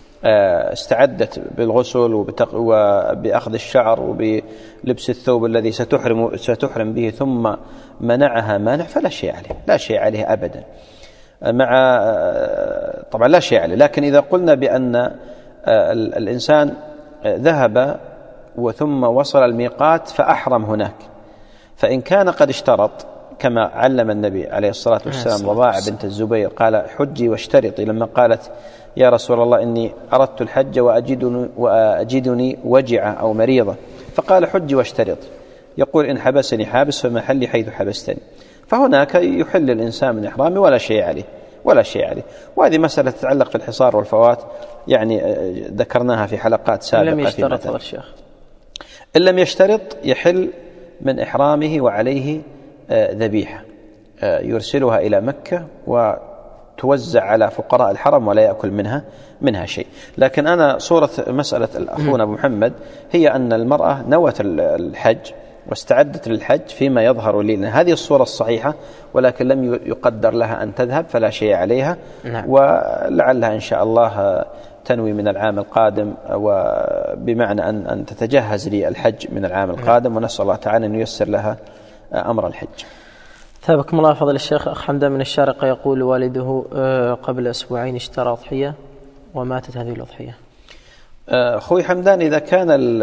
S2: استعدت بالغسل وبأخذ الشعر وبلبس الثوب الذي ستحرم ستحرم به ثم منعها مانع، فلا شيء عليه، لا شيء عليه أبدا. مع طبعا لا شيء عليه. لكن إذا قلنا بأن الإنسان ذهب وثم وصل الميقات فأحرم هناك، فإن كان قد اشترط كما علم النبي عليه الصلاة والسلام رضاعة بنت الزبير، قال: حجي واشترطي، لما قالت: يا رسول الله إني أردت الحج وأجدني, وأجدني وجعة أو مريضة، فقال: حجي واشترطي، يقول: إن حبسني حابس فمحلي حيث حبستني. فهناك يحل الإنسان من إحرامه ولا شيء عليه، ولا شيء عليه. وهذه مسألة تتعلق في الحصار والفوات، يعني ذكرناها في حلقات سابقة.
S1: لم يشترط هذا الشيخ.
S2: إن لم يشترط يحل من إحرامه وعليه ذبيحة يرسلها إلى مكة وتوزع على فقراء الحرم ولا يأكل منها منها شيء. لكن أنا صورة مسألة أخونا أبو محمد هي أن المرأة نوت الحج واستعدت للحج فيما يظهر لي، هذه الصورة الصحيحة، ولكن لم يقدر لها أن تذهب فلا شيء عليها.
S1: نعم.
S2: ولعلها إن شاء الله تنوي من العام القادم، وبمعنى أن أن تتجهز للحج من العام القادم، ونسأل الله تعالى أن ييسر لها أمر الحج.
S1: ثابكم الله فضل الشيخ. أخ حمدان من الشارقة يقول: والده قبل أسبوعين اشترى أضحية وماتت هذه الأضحية.
S2: أخوي حمدان، إذا كان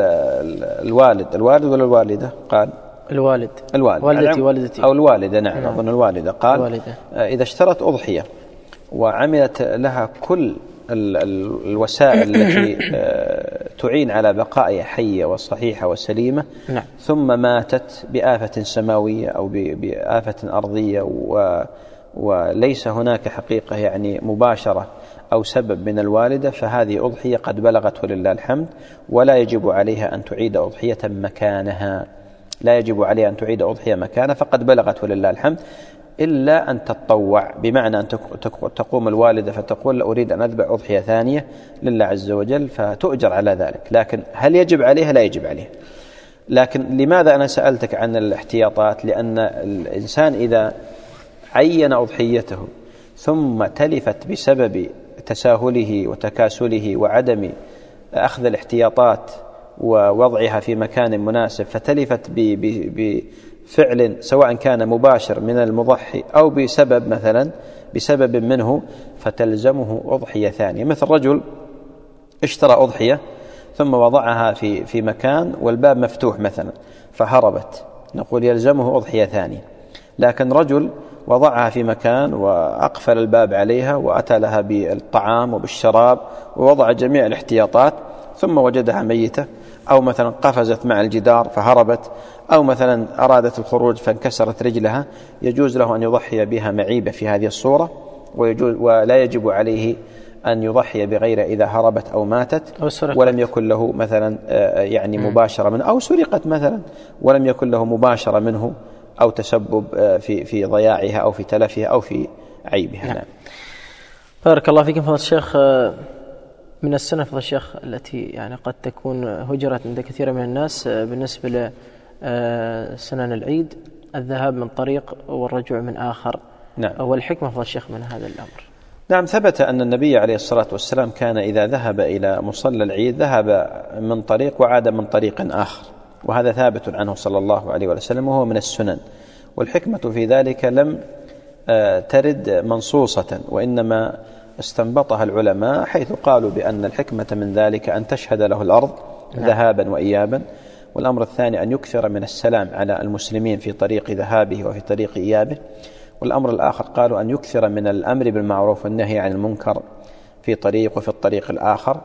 S2: الوالد الوالد ولا الوالدة؟ قال
S1: الوالد
S2: الوالد
S1: والدتي والدتي
S2: أو الوالدة. نعم, نعم. أظن الوالدة. قال
S1: الوالدة.
S2: إذا اشترت أضحية وعملت لها كل الوسائل التي تعين على بقائها حية وصحيحة وسليمة،
S1: نعم.
S2: ثم ماتت بآفة سماوية أو بآفة أرضية وليس هناك حقيقة يعني مباشرة أو سبب من الوالدة، فهذه أضحية قد بلغت ولله الحمد، ولا يجب عليها أن تعيد أضحية مكانها، لا يجب عليها أن تعيد أضحية مكانها، فقد بلغت ولله الحمد. إلا أن تتطوع، بمعنى أن تقوم الوالدة فتقول أريد أن أذبح أضحية ثانية لله عز وجل فتؤجر على ذلك. لكن هل يجب عليها؟ لا يجب عليها. لكن لماذا أنا سألتك عن الاحتياطات؟ لأن الإنسان إذا عين أضحيته ثم تلفت بسبب تساهله وتكاسله وعدم أخذ الاحتياطات ووضعها في مكان مناسب، فتلفت بفعل سواء كان مباشر من المضحي أو بسبب مثلا بسبب منه، فتلزمه أضحية ثانية. مثل رجل اشترى أضحية ثم وضعها في في مكان والباب مفتوح مثلا فهربت، نقول يلزمه أضحية ثانية. لكن رجل وضعها في مكان وأقفل الباب عليها وأتى لها بالطعام وبالشراب ووضع جميع الاحتياطات ثم وجدها ميتة، أو مثلا قفزت مع الجدار فهربت، أو مثلا أرادت الخروج فانكسرت رجلها، يجوز له أن يضحي بها معيبة في هذه الصورة، ويجوز ولا يجب عليه أن يضحي بغير إذا هربت أو ماتت ولم يكن له مثلا يعني مباشرة منه، أو سرقت مثلا ولم يكن له مباشرة منه، أو تسبب في في ضياعها أو في تلفها أو في عيبها. نعم.
S1: بارك الله فيكم فضل الشيخ. من السنة فضل الشيخ التي يعني قد تكون هجرت عند كثير من الناس بالنسبة لسنن العيد الذهاب من طريق والرجوع من آخر.
S2: نعم.
S1: والحكمة فضل الشيخ من هذا الأمر؟
S2: نعم، ثبت أن النبي عليه الصلاة والسلام كان إذا ذهب إلى مصلى العيد ذهب من طريق وعاد من طريق آخر، وهذا ثابت عنه صلى الله عليه وسلم وهو من السنن. والحكمة في ذلك لم ترد منصوصة، وإنما استنبطها العلماء حيث قالوا بأن الحكمة من ذلك أن تشهد له الأرض ذهابا وإيابا، والأمر الثاني أن يكثر من السلام على المسلمين في طريق ذهابه وفي طريق إيابه، والأمر الآخر قالوا أن يكثر من الأمر بالمعروف والنهي عن المنكر في طريق وفي الطريق الآخر.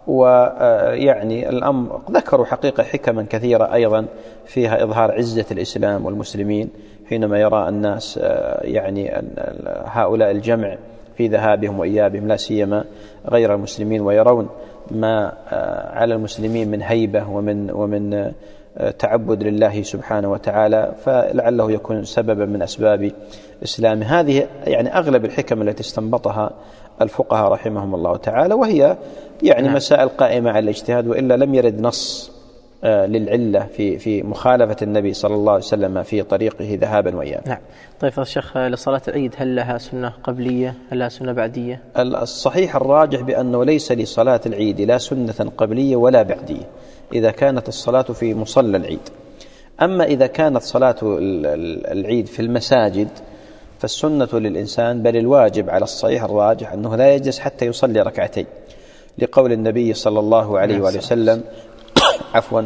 S2: ويعني الأمر ذكروا حقيقة حكما كثيرة أيضا فيها إظهار عزة الإسلام والمسلمين حينما يرى الناس يعني هؤلاء الجمع في ذهابهم وإيابهم لا سيما غير المسلمين، ويرون ما على المسلمين من هيبة ومن ومن تعبد لله سبحانه وتعالى، فلعله يكون سببا من أسباب إسلام. هذه يعني أغلب الحكم التي استنبطها الفقهاء رحمهم الله تعالى، وهي يعني مسائل قائمة على الاجتهاد، وإلا لم يرد نص للعلة في في مخالفة النبي صلى الله عليه وسلم في طريقه ذهابا وإيابا.
S1: نعم. طيب الشيخ، لصلاة العيد هل لها سنة قبلية هل لها سنة بعدية؟
S2: الصحيح الراجح بأنه ليس لصلاة العيد لا سنة قبلية ولا بعدية إذا كانت الصلاة في مصلى العيد. أما إذا كانت صلاة العيد في المساجد فالسنة للإنسان بل الواجب على الصحيح الراجح أنه لا يجلس حتى يصلي ركعتين، لقول النبي صلى الله عليه وآله وسلم عفوا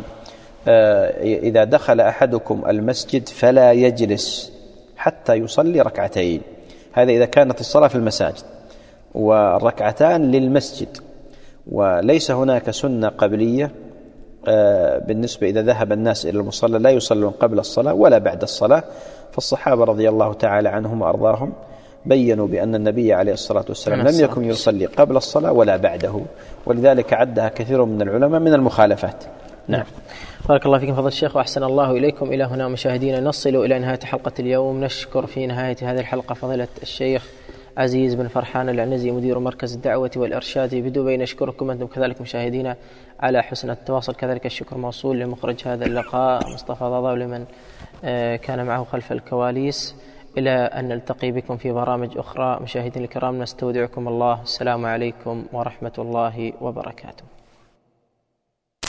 S2: إذا دخل أحدكم المسجد فلا يجلس حتى يصلي ركعتين. هذا إذا كانت الصلاة في المساجد، والركعتان للمسجد، وليس هناك سنة قبلية بالنسبة إذا ذهب الناس إلى المصلى لا يصلون قبل الصلاة ولا بعد الصلاة. فالصحابة رضي الله تعالى عنهم وأرضاهم بيّنوا بأن النبي عليه الصلاة والسلام لم يكن يصلي قبل الصلاة ولا بعده، ولذلك عدها كثير من العلماء من المخالفات. نعم.
S1: بارك الله فيكم فضل الشيخ وأحسن الله إليكم. إلى هنا مشاهدينا نصل إلى نهاية حلقة اليوم. نشكر في نهاية هذه الحلقة فضيلة الشيخ عزيز بن فرحان العنزي مدير مركز الدعوة والإرشاد بدبي. نشكركم أنتم كذلك مشاهدينا على حسن التواصل. كذلك الشكر موصول لمخرج هذا اللقاء مصطفى ضاضا ولمن كان معه خلف الكواليس. إلى أن نلتقي بكم في برامج أخرى مشاهدينا الكرام، نستودعكم الله. السلام عليكم ورحمة الله وبركاته.